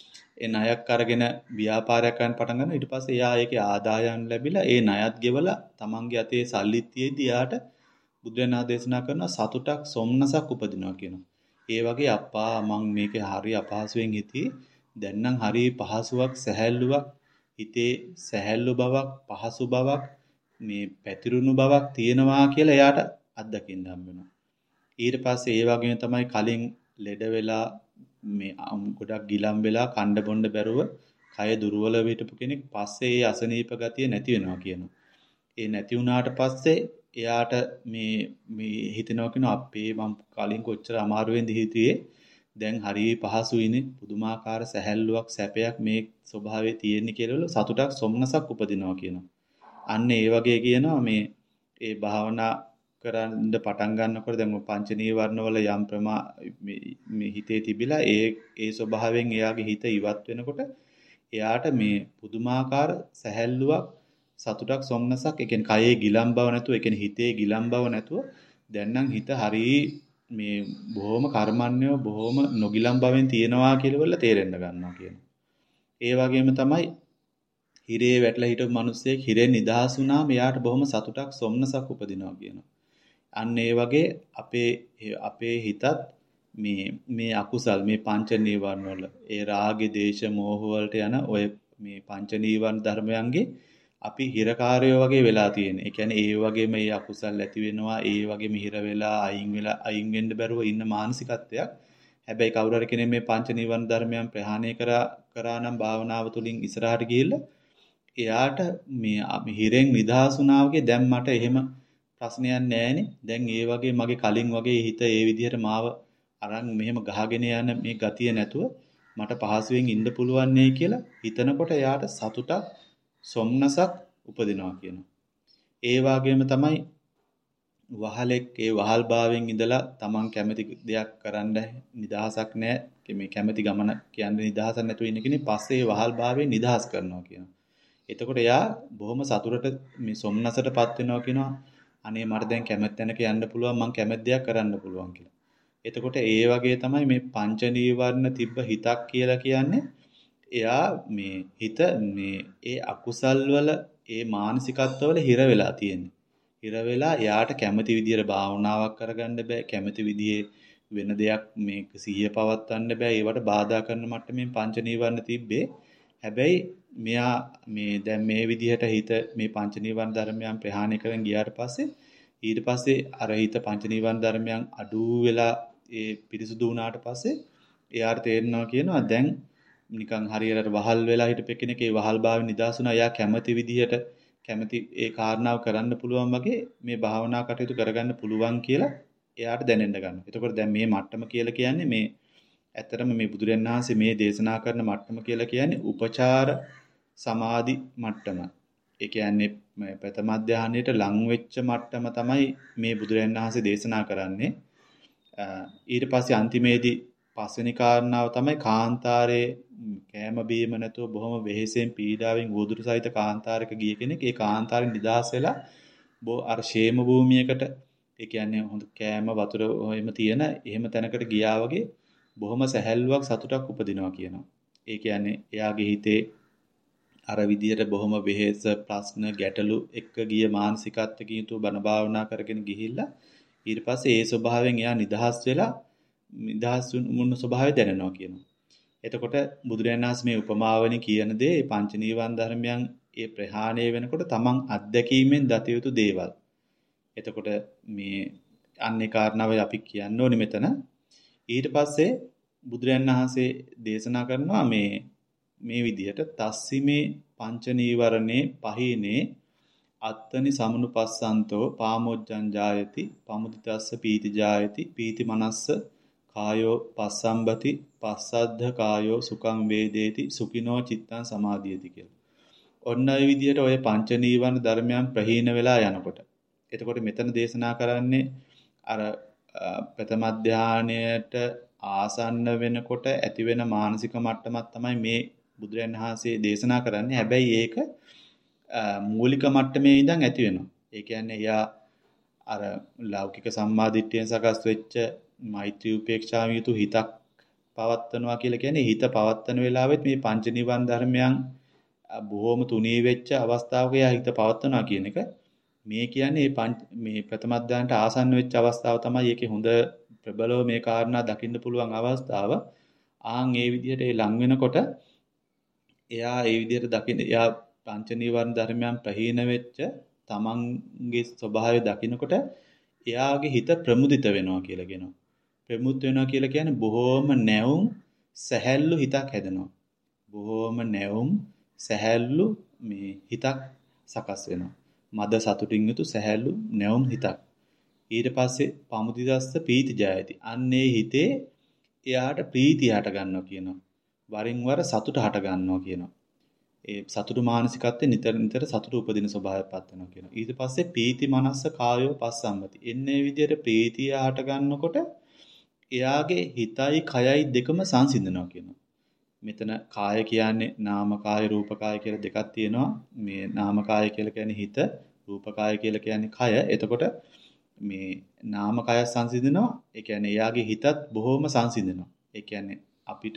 ඒ ණයක් අරගෙන ව්‍යාපාරයක් කරන්න පටන් ගන්නවා. ඊට පස්සේ එයා ඒකේ ආදායම් ලැබිලා ඒ ණයත් ගෙවලා තමන්ගේ අතේ සල්ලිත් තියෙද්දි එයාට බුදුරජාණන් දේශනා කරන සතුටක් සොම්නසක් උපදිනවා කියනවා. ඒ වගේ අප්පා මං මේකේ හරි අපහසුයෙන් හිටියේ දැන් නම් හරි පහසුවක් සැහැල්ලුවක් හිතේ සැහැල්ලු බවක් පහසු බවක් මේ පැතිරුණු බවක් තියෙනවා කියලා එයාට අත්දකින්න හම්බ වෙනවා. ඊට පස්සේ ඒ වගේම තමයි කලින් ලෙඩ වෙලා මේ ගොඩක් ගිලම් වෙලා කණ්ඩ බොණ්ඩ බැරුව කය දුර්වල වෙටපු කෙනෙක් පස්සේ ඒ අසනීප ගතිය නැති වෙනවා කියනවා. ඒ නැති වුණාට පස්සේ එයාට මේ මේ හිතෙනවා කියනවා අපේ මම කලින් කොච්චර අමාරුවෙන්ද හිටියේ දැන් හරි පහසුයිනේ පුදුමාකාර සැහැල්ලුවක් සැපයක් මේ ස්වභාවයේ තියෙන්නේ කියලා සතුටක් සොම්නසක් උපදිනවා කියනවා. අන්න ඒ වගේ කියනවා මේ ඒ භාවනා කරන්න පටන් ගන්නකොට දැන් පංච නීවරණ වල යම් ප්‍රමා මේ හිතේ තිබිලා ඒ ඒ ස්වභාවයෙන් එයාගේ හිත ඉවත් වෙනකොට එයාට මේ පුදුමාකාර සැහැල්ලුවක් සතුටක් සොම්නසක් ඒ කියන්නේ කයේ ගිලම් බව නැතුව ඒ කියන්නේ හිතේ ගිලම් බව නැතුව දැන් නම් හිත හරි මේ බොහොම කර්මන්නේව බොහොම නොගිලම් බවෙන් තියෙනවා කියලා වල තේරෙන්න ගන්නවා කියනවා. ඒ වගේම තමයි හිරේ වැටලා හිටපු මිනිස්සෙක් හිරේ නිදහස් වුණාම එයාට බොහොම සතුටක් සොම්නසක් උපදිනවා කියනවා. අන්න ඒ වගේ අපේ අපේ හිතත් මේ මේ අකුසල් මේ පංච නීවරණ වල ඒ රාග දේශ මෝහ වලට යන ඔය මේ පංච නීවරණ ධර්මයන්ගේ අපි හිරකාරයෝ වගේ වෙලා තියෙන. ඒ කියන්නේ ඒ වගේම මේ අකුසල් ඇති වෙනවා ඒ වගේම හිර වෙලා අයින් වෙලා අයින් වෙන්න බැරුව ඉන්න මානසිකත්වයක්. හැබැයි කවුරු හරි කෙනෙක් මේ පංච නීවරණ ධර්මයන් ප්‍රහාණය කරා කරා නම් භාවනාව තුළින් ඉස්සරහට ගිහිල්ලා එයාට මේ හිරෙන් නිදහස් වුණා වගේ දැන් මට එහෙම ප්‍රශ්නයක් නැහැනේ. දැන් ඒ වගේ මගේ කලින් වගේ හිත ඒ විදිහට මාව අරන් මෙහෙම ගහගෙන යන මේ ගතිය නැතුව මට පහසුවෙන් ඉන්න පුළුවන් නේ කියලා හිතනකොට එයාට සතුටක් සොම්නසක් උපදිනවා කියනවා. ඒ වගේම තමයි වහලෙක් ඒ වහල් භාවයෙන් ඉඳලා Taman කැමති දෙයක් කරන්න නිදහසක් නැහැ. මේ කැමති ගමන කියන්නේ නිදහසක් නැතුව ඉන්න කෙනෙක් පස්සේ වහල් භාවයෙන් නිදහස් කරනවා කියනවා. එතකොට එයා බොහොම සතුටට මේ සොම්නසටපත් වෙනවා කියනවා. අනේ මට දැන් කැමති තැනක යන්න පුළුවන් මං කැමති දෙයක් කරන්න පුළුවන් කියලා. එතකොට ඒ වගේ තමයි මේ පංච නීවරණ තිබ්බ හිතක් කියලා කියන්නේ. එයා මේ හිත මේ ඒ අකුසල් වල ඒ මානසිකත්ව වල හිර වෙලා තියෙන්නේ. හිර වෙලා එයාට කැමති විදියට භාවනාවක් කරගන්න බෑ. කැමති විදිහේ වෙන දෙයක් මේක සිහිය පවත්වන්න බෑ. ඒවට බාධා කරන මට්ටමේ පංච නීවරණ තිබ්බේ. හැබැයි මෙයා මේ දැන් මේ විදිහට හිත මේ පංච නීවරණ ධර්මයන් ප්‍රහාණය කරන් ගියාට පස්සේ ඊට පස්සේ අර හිත පංච නීවරණ ධර්මයන් අඩු වෙලා ඒ පිරිසුදු වුණාට පස්සේ එයාට තේරෙනවා කියනවා දැන් නිකන් හරියට වහල් වෙලා හිටපෙ කෙනෙක් ඒ වහල් භාවයෙන් නිදහස් වුණා. එයා කැමති විදිහට කැමති ඒ කාරණාව කරන්න පුළුවන් වගේ මේ භාවනා කටයුතු කරගන්න පුළුවන් කියලා එයාට දැනෙන්න ගන්නවා. එතකොට දැන් මේ මට්ටම කියලා කියන්නේ මේ ඇත්තටම මේ බුදුරජාණන් වහන්සේ මේ දේශනා කරන මට්ටම කියලා කියන්නේ උපචාර සමාධි මට්ටම. ඒ කියන්නේ ප්‍රථම ධානයට ලං වෙච්ච මට්ටම තමයි මේ බුදුරජාණන් වහන්සේ දේශනා කරන්නේ. ඊට පස්සේ අන්තිමේදී පස්වෙනි කාරණාව තමයි කාන්තාරයේ කෑම බීම නැතුව බොහොම වෙහෙසෙන් පීඩාවෙන් ගෝදුරු සහිත කාන්තාරයක ගිය කෙනෙක් ඒ කාන්තාරෙන් නිදහස් වෙලා බෝ අර ෂේම භූමියකට ඒ කියන්නේ හොඳ කෑම වතුර එහෙම තියෙන එහෙම තැනකට ගියා වගේ බොහොම සැහැල්ලුවක් සතුටක් උපදිනවා කියනවා. ඒ කියන්නේ එයාගේ හිතේ අර විදියට බොහොම වෙහෙස ප්‍රශ්න ගැටලු එක්ක ගිය මානසිකත්වකින් යුතුව බණ භාවනා කරගෙන ගිහිල්ලා ඊට පස්සේ ඒ ස්වභාවයෙන් එයා නිදහස් වෙලා නිදහස් වුණු ස්වභාවය දැනෙනවා කියනවා. එතකොට බුදුරජාණන් වහන්සේ මේ උපමාවලින් කියන දේ පංච නීවරණ ධර්මයන් ඒ ප්‍රහාණය වෙනකොට තමන් අත්දැකීමෙන් දත යුතු දේවල්. එතකොට මේ අන්නේ කාරණාව අපි කියන්න ඕනේ මෙතන. ඊට පස්සේ බුදුරජාණන් වහන්සේ දේශනා කරනවා මේ මේ විදිහට තස්සිමේ පංච නීවරණේ පහිනේ අත්තනි සමනුපස්සන්තෝ පාමොච්ඡං ජායති පමුදිතස්ස පීති ජායති පීති මනස්ස කායෝ පස්සම්බති පස්සද්ධ කායෝ සුඛං වේදේති සුඛිනෝ චිත්තං සමාධියති කියලා. ඔන්න ඔය විදිහට ඔය පංච නීවරණ ධර්මයන් ප්‍රහීන වෙලා යනකොට. එතකොට මෙතන දේශනා කරන්නේ අර ප්‍රථම ධානයට ආසන්න වෙනකොට ඇති වෙන මානසික මට්ටමක් තමයි මේ බුදුරජාණන් වහන්සේ දේශනා කරන්නේ. හැබැයි ඒක මූලික මට්ටමේ ඉඳන් ඇති වෙනවා. ඒ කියන්නේ යා අර ලෞකික සම්මාදිට්ඨියෙන් සකස් වෙච්ච මෛත්‍රී උපේක්ෂාව යුතු හිතක් පවත්වනවා කියලා කියන්නේ හිත පවත්වන වෙලාවෙත් මේ පංච නිවන් ධර්මයන් බොහොම තුනී වෙච්ච අවස්ථාවක යා හිත පවත්වනවා කියන එක. මේ කියන්නේ මේ ප්‍රථම ධානයට ආසන්න වෙච්ච අවස්ථාව තමයි ඒකේ හොඳ ප්‍රබලව මේ කාරණා දකින්න පුළුවන් අවස්ථාව. ආන් ඒ විදිහට ඒ ලං වෙනකොට එයා ඒ විදිහට දකින්න එයා පංච නීවරණ ධර්මයන් ප්‍රහීන වෙච්ච තමන්ගේ ස්වභාවය දකිනකොට එයාගේ හිත ප්‍රමුදිත වෙනවා කියලා කියනවා. ප්‍රමුදිත වෙනවා කියලා කියන්නේ බොහොම නැවුම් සැහැල්ලු හිතක් හැදෙනවා. බොහොම නැවුම් සැහැල්ලු මේ හිතක් සකස් වෙනවා. මද සතුටින් යුතු සැහැල්ලු නැවුම් හිතක්. ඊට පස්සේ පමුදිදස්ස පීති ජායති. අන්නේ හිතේ එයාට ප්‍රීතිය හට ගන්නවා කියනවා. වරින් වර සතුට හට ගන්නවා කියනවා. ඒ සතුටු මානසිකත්වයේ නිතර නිතර සතුට උපදින ස්වභාවයක්පත් වෙනවා කියනවා. ඊට පස්සේ පීති මනස්ස කායෝ පස්සම්මති. එන්නේ විදියට ප්‍රීතිය හට ගන්නකොට එයාගේ හිතයි කයයි දෙකම සංසිඳනවා කියනවා. මෙතන කාය කියන්නේ නාම කාය රූප කාය කියලා දෙකක් තියෙනවා. මේ නාම කාය කියලා කියන්නේ හිත, රූප කාය කියලා කියන්නේ කය. එතකොට මේ නාම කය සංසිඳනවා. ඒ කියන්නේ එයාගේ හිතත් බොහොම සංසිඳනවා. ඒ කියන්නේ අපිට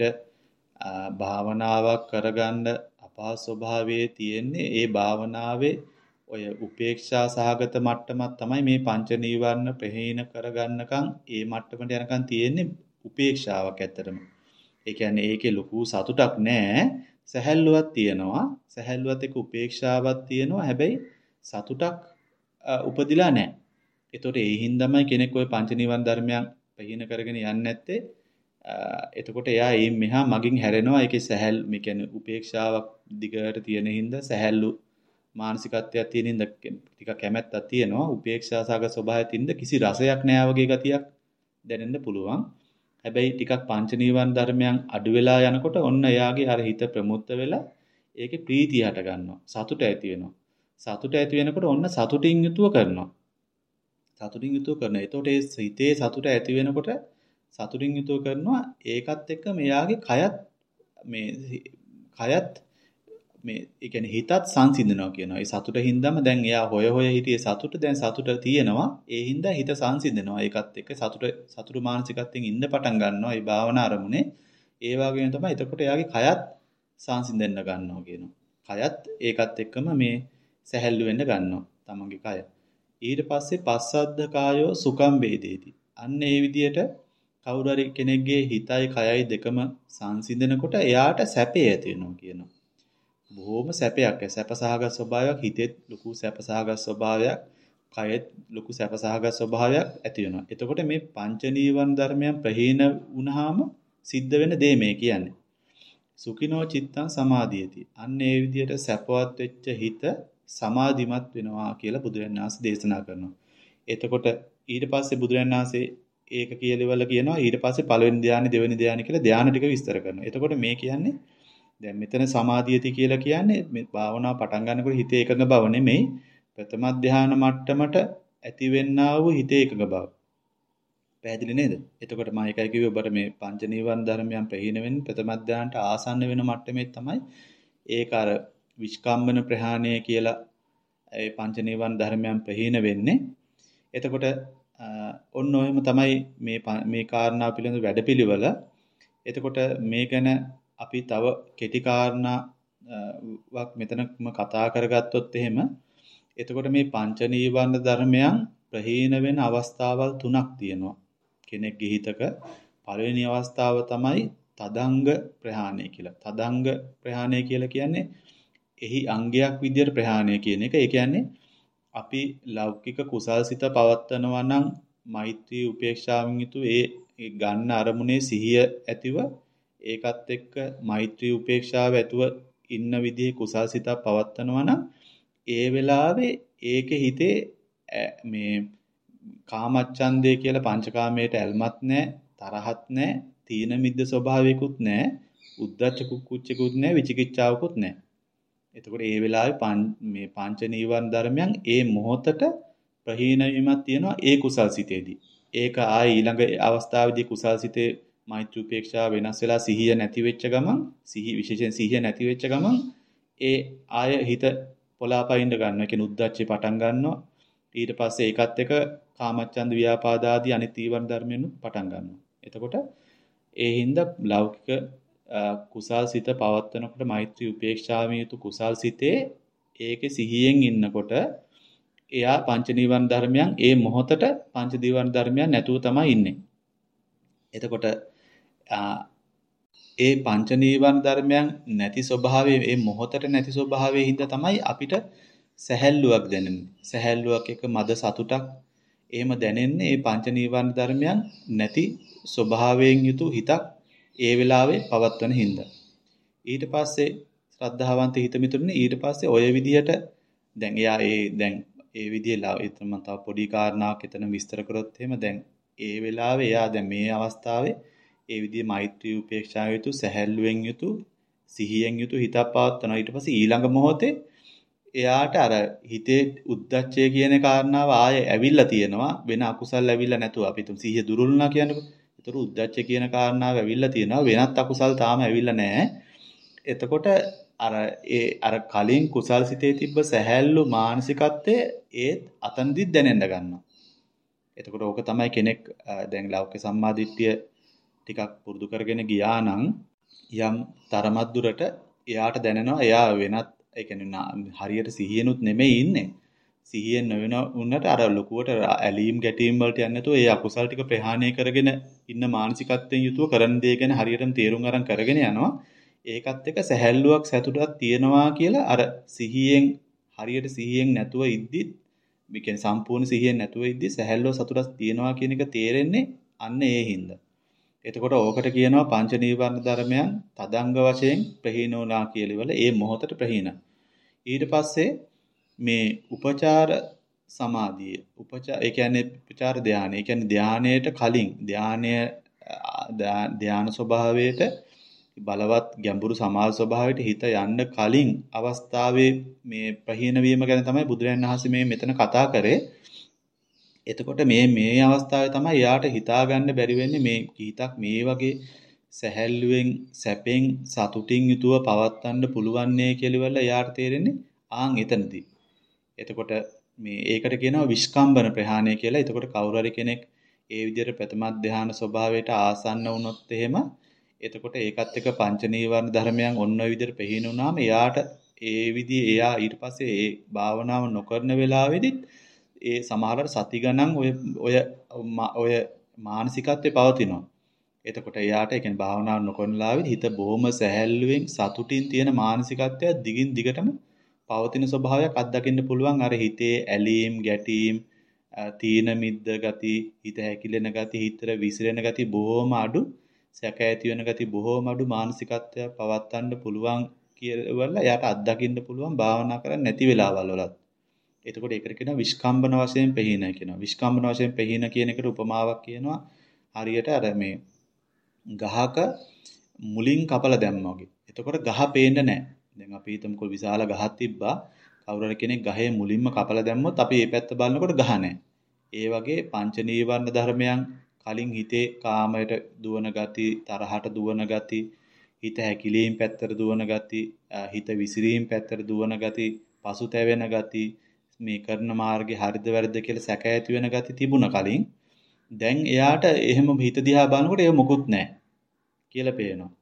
භාවනාවක් කරගන්න අපහසු ස්වභාවයේ තියෙන්නේ ඒ භාවනාවේ ඔය උපේක්ෂා සහගත මට්ටමක් තමයි මේ පංච නීවරණ ප්‍රහීන කරගන්නකම් ඒ මට්ටමට යනකම් තියෙන්නේ උපේක්ෂාවක් ඇත්තටම. ඒ කියන්නේ ඒකේ ලොකු සතුටක් නැහැ. සැහැල්ලුවක් තියෙනවා. සැහැල්ලුවත් එක්ක උපේක්ෂාවක් තියෙනවා. හැබැයි සතුටක් උපදිලා නැහැ. ඒතකොට ඒ හින්දාමයි කෙනෙක් ওই පංච නීවරණ ධර්මයන් ප්‍රහීන කරගෙන යන්නේ නැත්තේ. එතකොට එයා මේ මෙහා මගින් හැරෙනවා. ඒකේ සැහැල් මේ කියන්නේ උපේක්ෂාවක් දිගට තියෙන හින්දා සැහැල්ලු මානසිකත්වයක් තියෙන හින්දා ටිකක් කැමැත්තක් තියෙනවා. උපේක්ෂා සාගත ස්වභාවයෙන් තින්ද කිසි රසයක් නැහැ වගේ ගතියක් දැනෙන්න පුළුවන්. හැබැයි ටිකක් පංච නීවරණ ධර්මයන් අඩු වෙලා යනකොට ඔන්න එයාගේ අර හිත ප්‍රමුත්ත වෙලා ඒකේ ප්‍රීතිය හට ගන්නවා. සතුට ඇති වෙනවා. සතුට ඇති වෙනකොට ඔන්න සතුටින් යුතුව කරනවා. සතුටින් යුතුව කරනවා. එතකොට ඒ හිතේ සතුට ඇති වෙනකොට සතුටින් යුතුව කරනවා. ඒකත් එක්ක මෙයාගේ කයත් මේ කයත් මේ ඒ කියන්නේ හිතත් සංසිඳනවා කියනවා. ඒ සතුට හින්දාම දැන් එයා හොය හොය හිටියේ සතුට දැන් සතුට තියෙනවා. ඒ හින්දා හිත සංසිඳනවා. ඒකත් එක්ක සතුට සතුට මානසිකත්වයෙන් ඉන්න පටන් ගන්නවා. ඒ භාවනා අරමුණේ ඒ වගේම තමයි එතකොට එයාගේ කයත් සංසිඳෙන්න ගන්නවා කියනවා. කයත් ඒකත් එක්කම මේ සැහැල්ලු වෙන්න ගන්නවා තමන්ගේ කය. ඊට පස්සේ පස්සද්ධ කායෝ සුඛම් වේදේති. අන්න ඒ විදියට කවුරු හරි කෙනෙක්ගේ හිතයි කයයි දෙකම සංසිඳනකොට එයාට සැපේ ඇති වෙනවා කියනවා. බොහොම සැපයක් සැපසහගත ස්වභාවයක් හිතෙත් ලොකු සැපසහගත ස්වභාවයක් කයෙත් ලොකු සැපසහගත ස්වභාවයක් ඇති වෙනවා. එතකොට මේ පංච නීවරණ ධර්මයන් ප්‍රහීන වුණාම සිද්ධ වෙන දේ මේ කියන්නේ. සුඛිනෝ චිත්තං සමාධියති. අන්න ඒ විදිහට සැපවත් වෙච්ච හිත සමාධිමත් වෙනවා කියලා බුදුරජාණන් වහන්සේ දේශනා කරනවා. එතකොට ඊට පස්සේ බුදුරජාණන් වහන්සේ ඒක කියලවල කියනවා ඊට පස්සේ පළවෙනි ධානය දෙවෙනි ධානය කියලා ධාන ටික විස්තර කරනවා. එතකොට මේ කියන්නේ දැන් මෙතන සමාධියති කියලා කියන්නේ මේ භාවනාව පටන් ගන්නකොට හිතේ එකඟ බව නෙමෙයි ප්‍රථම ධාන මට්ටමට ඇතිවෙන්නා වූ හිතේ එකඟ බව. පැහැදිලි නේද? එතකොට මම එකයි කිව්වේ ඔබට මේ පංච නීවරණ ධර්මයන් ප්‍රහීන වෙන්නේ ප්‍රථම ධානයට ආසන්න වෙන මට්ටමේ තමයි ඒක අර විස්කම්බන ප්‍රහාණය කියලා ඒ පංච නීවරණ ධර්මයන් ප්‍රහීන වෙන්නේ. එතකොට ඔන්න ඔහෙම තමයි මේ මේ කාරණා පිළිබඳ වැඩපිළිවෙල. එතකොට මේ ගැන අපි තව කෙටි කාරණා වක් මෙතනම කතා කරගත්තොත් එහෙම එතකොට මේ පංච නීවරණ ධර්මයන් ප්‍රහීන වෙන අවස්ථාවල් තුනක් තියෙනවා. කෙනෙක්ගේ හිතක පළවෙනි අවස්ථාව තමයි තදංග ප්‍රහාණය කියලා. තදංග ප්‍රහාණය කියලා කියන්නේ එහි අංගයක් විදියට ප්‍රහාණය කියන එක. ඒ කියන්නේ අපි ලෞකික කුසල්සිත පවත්වනවා නම් මෛත්‍රී උපේක්ෂාවෙන් යුතු ඒ ගන්න අරමුණේ සිහිය ඇතිව ඒකත් එක්ක මෛත්‍රී උපේක්ෂාව ඇතුව ඉන්න විදිහේ කුසල්සිත පවත්වනවා නම් ඒ වෙලාවේ ඒකේ හිතේ මේ කාමච්ඡන්දේ කියලා පංචකාමයට ඇල්මත් නැහැ, තරහත් නැහැ, තීන මිද්ද ස්වභාවයකුත් නැහැ, උද්ධච්ච කුක්කුච්චකුත් නැහැ, විචිකිච්ඡාවකුත් නැහැ. එතකොට ඒ වෙලාවේ මේ පංච නීවරණ ධර්මයන් ඒ මොහොතට ප්‍රහීන වීමක් තියෙනවා ඒ කුසල්සිතේදී. ඒක ආයි ඊළඟ අවස්ථාවේදී කුසල්සිතේ මෛත්‍රී උපේක්ෂාව වෙනස් වෙලා සිහිය නැති වෙච්ච ගමන්, සිහි විශේෂයෙන් සිහිය නැති වෙච්ච ගමන් ඒ ආය හිත පොලාපයින්ද ගන්නවා. ඒ කියන්නේ උද්දච්චේ පටන් ගන්නවා. ඊට පස්සේ ඒකත් එක කාමච්ඡන්ද ව්‍යාපාද ආදී අනිත් නීවරණ ධර්මයන් පටන් ගන්නවා. එතකොට ඒ හින්දා ලෞකික කුසල් සිත පවත්වනකොට මෛත්‍රී උපේක්ෂාවෙන් යුතු කුසල් සිතේ ඒකේ සිහියෙන් ඉන්නකොට එයා පංච නීවරණ ධර්මයන් ඒ මොහොතට පංච නීවරණ ධර්මයන් නැතුව තමයි ඉන්නේ. එතකොට ඒ පංච නීවරණ ධර්මයන් නැති ස්වභාවයේ ඒ මොහොතට නැති ස්වභාවයේ හින්දා තමයි අපිට සැහැල්ලුවක් දැනෙන්නේ. සැහැල්ලුවක් එක මද සතුටක් එහෙම දැනෙන්නේ මේ පංච නීවරණ ධර්මයන් නැති ස්වභාවයෙන් යුතු හිතක් ඒ වෙලාවේ පවත්වන හින්දා. ඊට පස්සේ ශ්‍රද්ධාවන්ත හිත මිතුරුනේ ඊට පස්සේ ඔය විදිහට දැන් එයා ඒ දැන් ඒ විදිහේ ලාවිතම තව පොඩි කාරණාවක් එතන විස්තර කරොත් එහෙම දැන් ඒ වෙලාවේ එයා දැන් මේ අවස්ථාවේ ඒ විදිහේ මෛත්‍රී උපේක්ෂාව යුතු සැහැල්ලුවෙන් යුතු සිහියෙන් යුතු හිතක් පවත්වනවා. ඊට පස්සේ ඊළඟ මොහොතේ එයාට අර හිතේ උද්දච්චය කියන කාරණාව ආයෙ ඇවිල්ලා තියෙනවා වෙන අකුසල් ඇවිල්ලා නැතුව අපි තුන් සිහිය දුරුල්නා කියනකො. ඒතර උද්දච්චය කියන කාරණාව ඇවිල්ලා තියෙනවා වෙනත් අකුසල් තාම ඇවිල්ලා නැහැ. එතකොට අර ඒ අර කලින් කුසල් සිතේ තිබ්බ සැහැල්ලු මානසිකත්වයේ ඒත් අතනදිත් දැනෙන්න ගන්නවා. එතකොට ඕක තමයි කෙනෙක් දැන් ලෞකික සම්මාදිට්ඨිය ටිකක් පුරුදු කරගෙන ගියා නම් යම් තරමක් දුරට එයාට දැනෙනවා එයා වෙනත් ඒ කියන්නේ හරියට සිහියෙනුත් නෙමෙයි ඉන්නේ. සිහියෙන් නොවන උන්නට අර ලොකුවට ඇලීම් ගැටීම් වලට යන්නේ නැතුව ඒ අකුසල් ටික ප්‍රහාණය කරගෙන ඉන්න මානසිකත්වයෙන් යුතුව කරන දේ ගැන හරියටම තේරුම් අරන් කරගෙන යනවා. ඒකත් එක්ක සැහැල්ලුවක් සතුටක් තියෙනවා කියලා අර සිහියෙන් හරියට සිහියෙන් නැතුව ඉද්දිත් මේ කියන්නේ සම්පූර්ණ සිහියෙන් නැතුව ඉද්දි සැහැල්ලුව සතුටක් තියෙනවා කියන එක තේරෙන්නේ අන්න ඒ හින්දා. එතකොට ඕකට කියනවා පංච නීවරණ ධර්මයන් තදංග වශයෙන් ප්‍රහීන වුණා කියලාවල ඒ මොහොතට ප්‍රහීන. ඊට පස්සේ මේ උපචාර සමාධිය උපචාර ඒ කියන්නේ උපචාර ධානය. ඒ කියන්නේ ධානයට කලින් ධානය ධාන ස්වභාවයට බලවත් ගැඹුරු සමාධි ස්වභාවයට හිත යන්න කලින් අවස්ථාවේ මේ ප්‍රහීන වීම ගැන තමයි බුදුරජාණන් වහන්සේ මේ මෙතන කතා කරේ. එතකොට මේ මේ අවස්ථාවේ තමයි යාට හිතා ගන්න බැරි වෙන්නේ මේ හිතක් මේ වගේ සැහැල්ලුවෙන් සැපෙන් සතුටින් යුතුව පවත්වන්න පුළුවන් නේ කියලා යාට තේරෙන්නේ ආන් එතනදී. එතකොට මේ ඒකට කියනවා විස්කම්බන ප්‍රහාණය කියලා. එතකොට කවුරු හරි කෙනෙක් ඒ විදිහට ප්‍රථම ධානය ස්වභාවයට ආසන්න වුණොත් එහෙම එතකොට ඒකත් එක්ක පංච නීවරණ ධර්මයන් ඔන්න ඔය විදිහට ප්‍රහීන වුණාම එයාට ඒ විදිහේ එයා ඊට පස්සේ ඒ භාවනාව නොකරන වෙලාවෙදිත් ඒ සමහරවල් සති ගණන් ඔය ඔය ඔය මානසිකත්වේ පවතිනවා. එතකොට එයාට ඒ කියන්නේ භාවනාව නොකරන ලාවෙදි හිත බොහොම සැහැල්ලුවෙන් සතුටින් තියෙන මානසිකත්වය දිගින් දිගටම පවතින ස්වභාවයක් අත්දකින්න පුළුවන්. අර හිතේ ඇලීම් ගැටීම් තීන මිද්ද ගති හිත හැකිලෙන ගති හිතර විසිරෙන ගති බොහොම අඩු සැක ඇති වෙන ගති බොහොම අඩු මානසිකත්වයක් පවත්වන්න පුළුවන් කියලා එයාට අත්දකින්න පුළුවන් භාවනා කරන්නේ නැති වෙලාවල් වලත්. එතකොට ඒකට කියනවා විස්කම්බන වශයෙන් ප්‍රහීන කියනවා. විස්කම්බන වශයෙන් ප්‍රහීන කියන එකට උපමාවක් කියනවා හරියට අර මේ ගහක මුලින් කපලා දැම්මා වගේ. එතකොට ගහ පේන්නේ නැහැ. දැන් අපි හිතමුකෝ විශාල ගහක් තිබ්බා. කවුරු හරි කෙනෙක් ගහේ මුලින්ම කපලා දැම්මොත් අපි මේ පැත්ත බලනකොට ගහ නැහැ. ඒ වගේ පංච නීවරණ ධර්මයන් කලින් හිතේ කාමයට දුවන ගති, තරහට දුවන ගති, හිත හැකිලීම් පැත්තට දුවන ගති, හිත විසිරීම් පැත්තට දුවන ගති, පසුතැවෙන ගති, මේ කරන මාර්ගේ හරිද වැරද්ද කියලා සැක ඇති වෙන ගති තිබුණ කලින්. දැන් එයාට එහෙම හිත දිහා බලනකොට ඒක මොකුත් නැහැ කියලා පේනවා.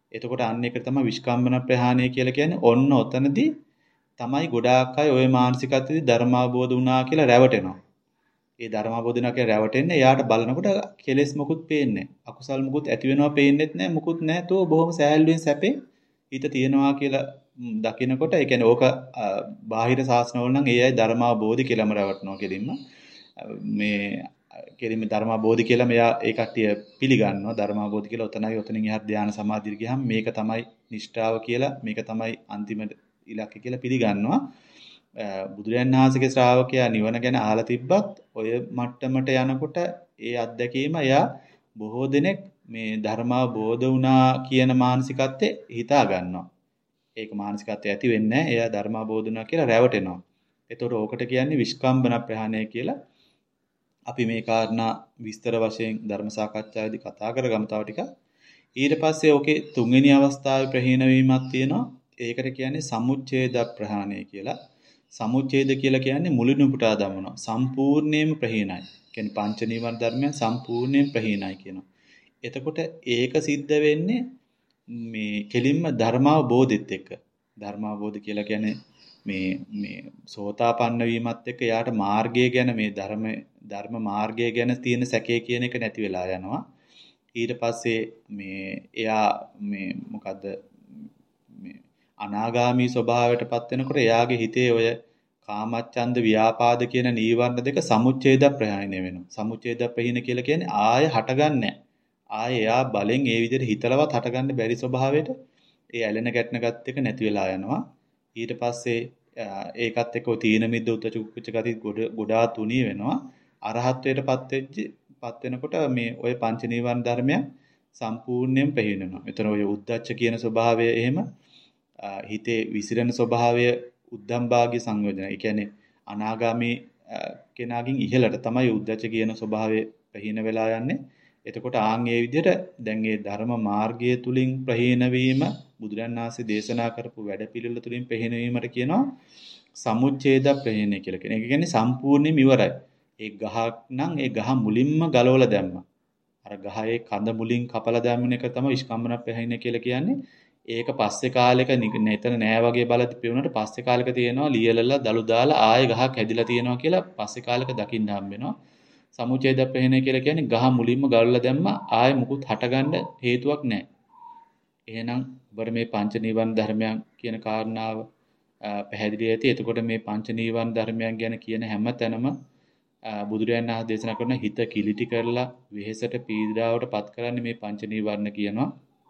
එතකොට අන්න එකට තමයි විස්කම්බන ප්‍රහාණය කියලා කියන්නේ. ඔන්න ඔතනදී තමයි ගොඩාක් අය ওই මානසිකත්වයේදී ධර්මාබෝධ වුණා කියලා රැවටෙනවා. ඒ ධර්මාබෝධ වුණා කියලා රැවටෙන්නේ එයාට බලනකොට කෙලෙස් මොකුත් පේන්නේ නැහැ. අකුසල් මොකුත් ඇති වෙනවා පේන්නෙත් නැහැ. මොකුත් නැහැ. තෝ බොහොම සෑහලුවෙන් සැපේ හිත තියනවා කියලා දකිනකොට ඒ කියන්නේ ඕක බාහිර ශාස්ත්‍රවල නම් ඒ අය ධර්මාබෝධි කියලාම රැවටෙනවා කෙලින්ම. මේ කෙලින්ම ධර්මාබෝධි කියලා මෙයා ඒ කට්ටිය පිළිගන්නවා. ධර්මාබෝධි කියලා ඔතනයි ඔතනින් එහාට ධානය සමාධියට ගියහම මේක තමයි නිෂ්ඨාව කියලා මේක තමයි අන්තිම ඉලක්කය කියලා පිළිගන්නවා. බුදුරජාණන් වහන්සේගේ ශ්‍රාවකයා නිවන ගැන අහලා තිබ්බත් ඔය මට්ටමට යනකොට ඒ අත්දැකීම එයා බොහෝ දෙනෙක් මේ ධර්මාබෝධ වුණා කියන මානසිකත්වයේ හිතා ගන්නවා. ඒක මානසිකත්වයේ ඇති වෙන්නේ නැහැ. එයා ධර්මාබෝධ වුණා කියලා රැවටෙනවා. ඒතකොට ඕකට කියන්නේ විස්කම්බන ප්‍රහාණය කියලා. අපි මේ කාරණා විස්තර වශයෙන් ධර්ම සාකච්ඡාවේදී කතා කරගමු තව ටිකක්. ඊට පස්සේ ඕකේ තුන්වෙනි අවස්ථාවේ ප්‍රහීන වීමක් තියෙනවා. ඒකට කියන්නේ සමුච්ඡේද ප්‍රහාණය කියලා. සමුච්ඡේද කියලා කියන්නේ මුලින්ම පුටා දමනවා. සම්පූර්ණයෙන්ම ප්‍රහීනයි. කියන්නේ පංච නීවරණ ධර්මයන් සම්පූර්ණයෙන් ප්‍රහීනයි කියනවා. එතකොට ඒක සිද්ධ වෙන්නේ මේ කෙලින්ම ධර්මාවබෝධෙත් එක්ක. ධර්මාවබෝධ කියලා කියන්නේ මේ මේ සෝතාපන්න වීමත් එක්ක යාට මාර්ගය ගැන මේ ධර්ම ධර්ම මාර්ගය ගැන තියෙන සැකේ කියන එක නැති වෙලා යනවා. ඊට පස්සේ මේ එයා මේ මොකද්ද මේ අනාගාමී ස්වභාවයටපත් වෙනකොට එයාගේ හිතේ ඔය කාමච්ඡන්ද ව්‍යාපාද කියන නීවරණ දෙක සමුච්ඡේද ප්‍රහාණය වෙනවා. සමුච්ඡේද ප්‍රහීන කියලා කියන්නේ ආය හටගන්නේ නැහැ. ආය එයා බලෙන් ඒ විදිහට හිතලවත් හටගන්න බැරි ස්වභාවයට ඒ ඇලෙන ගැටන ගත් එක නැති වෙලා යනවා. ඊට පස්සේ ඒකත් එක්ක තීන මිද්ද උද්දච්ච කුච්ච ගති ගොඩාක් තුනී වෙනවා. අරහත්ත්වයටපත් වෙච්ච පත් වෙනකොට මේ ඔය පංච නීවරණ ධර්මයන් සම්පූර්ණයෙන් ප්‍රහීන වෙනවා. එතන ඔය උද්දච්ච කියන ස්වභාවය එහෙම හිතේ විසිරෙන ස්වභාවය උද්දම් භාග්‍ය සංයෝජන. ඒ කියන්නේ අනාගාමී කෙනාගෙන් ඉහළට තමයි උද්දච්ච කියන ස්වභාවය ප්‍රහීන වෙලා යන්නේ. එතකොට ආන් ඒ විදිහට දැන් මේ ධර්ම මාර්ගය තුලින් ප්‍රහීන වීම බුදුරජාණන් වහන්සේ දේශනා කරපු වැඩපිළිවෙල තුලින් ප්‍රහීන වීමට කියනවා සමුච්ඡේද ප්‍රහීනය කියලා කියන. ඒ කියන්නේ සම්පූර්ණයෙන්ම ඉවරයි. ඒ ගහක් නම් ඒ ගහ මුලින්ම ගලවලා දැම්මා. අර ගහේ කඳ මුලින් කපලා දැම්මන එක තමයි විස්කම්බන ප්‍රහීනය කියලා කියන්නේ. ඒක පස්සේ කාලෙක නේතන නෑ වගේ බලති පිරුණාට පස්සේ කාලෙක තියෙනවා ලියලලා දලු දාලා ආයෙ ගහක් හැදිලා තියෙනවා කියලා පස්සේ කාලෙක දකින්න හම්බ වෙනවා. සමුච්ඡේද ප්‍රහීනය කියලා කියන්නේ ගහ මුලින්ම ගලවලා දැම්මා ආයෙ මුකුත් හටගන්න හේතුවක් නැහැ. එහෙනම් ඔබට මේ පංච නීවරණ ධර්මයන් කියන කාරණාව පැහැදිලි ඇති. එතකොට මේ පංච නීවරණ ධර්මයන් ගැන කියන හැම තැනම බුදුරජාණන් වහන්සේ දේශනා කරන හිත කිලිටි කරලා වෙහෙසට පීඩාවට පත් කරන්නේ මේ පංච නීවරණ කියනවා.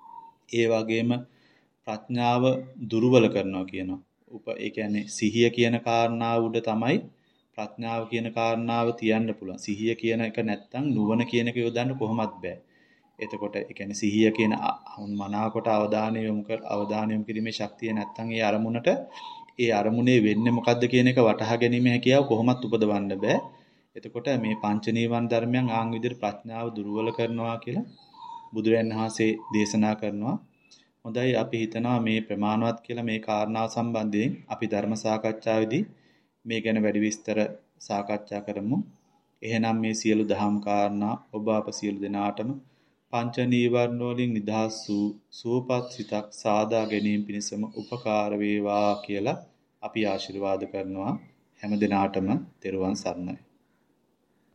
ඒ වගේම ප්‍රඥාව දුර්වල කරනවා කියනවා. උප ඒ කියන්නේ සිහිය කියන කාරණාව උඩ තමයි ප්‍රඥාව කියන කාරණාව තියන්න පුළුවන්. සිහිය කියන එක නැත්තම් නුවණ කියන එක යොදන්න කොහොමත් බෑ. එතකොට ඒ කියන්නේ සිහිය කියන මනාවකට අවධානය යොමු කර අවධානය යොමු කිරීමේ ශක්තිය නැත්තම් ඒ අරමුණට ඒ අරමුණේ වෙන්නේ මොකද්ද කියන එක වටහා ගැනීම හැකියාව කොහොමත් උපදවන්න බෑ. එතකොට මේ පංච නීවරණ ධර්මයන් ආන් විදිහට ප්‍රඥාව දුර්වල කරනවා කියලා බුදුරජාණන් වහන්සේ දේශනා කරනවා. හොඳයි අපි හිතනවා මේ ප්‍රමාණවත් කියලා මේ කාරණාව සම්බන්ධයෙන් අපි ධර්ම සාකච්ඡාවේදී මේ ගැන වැඩි විස්තර සාකච්ඡා කරමු. එහෙනම් මේ සියලු දහම් කාරණා ඔබ අප සියලු දෙනාටම පංච නීවරණ වලින් නිදහස් වූ සුවපත් සිතක් සාදා ගැනීම පිණිසම උපකාර වේවා කියලා අපි ආශිර්වාද කරනවා. හැම දිනාටම තෙරුවන් සරණයි.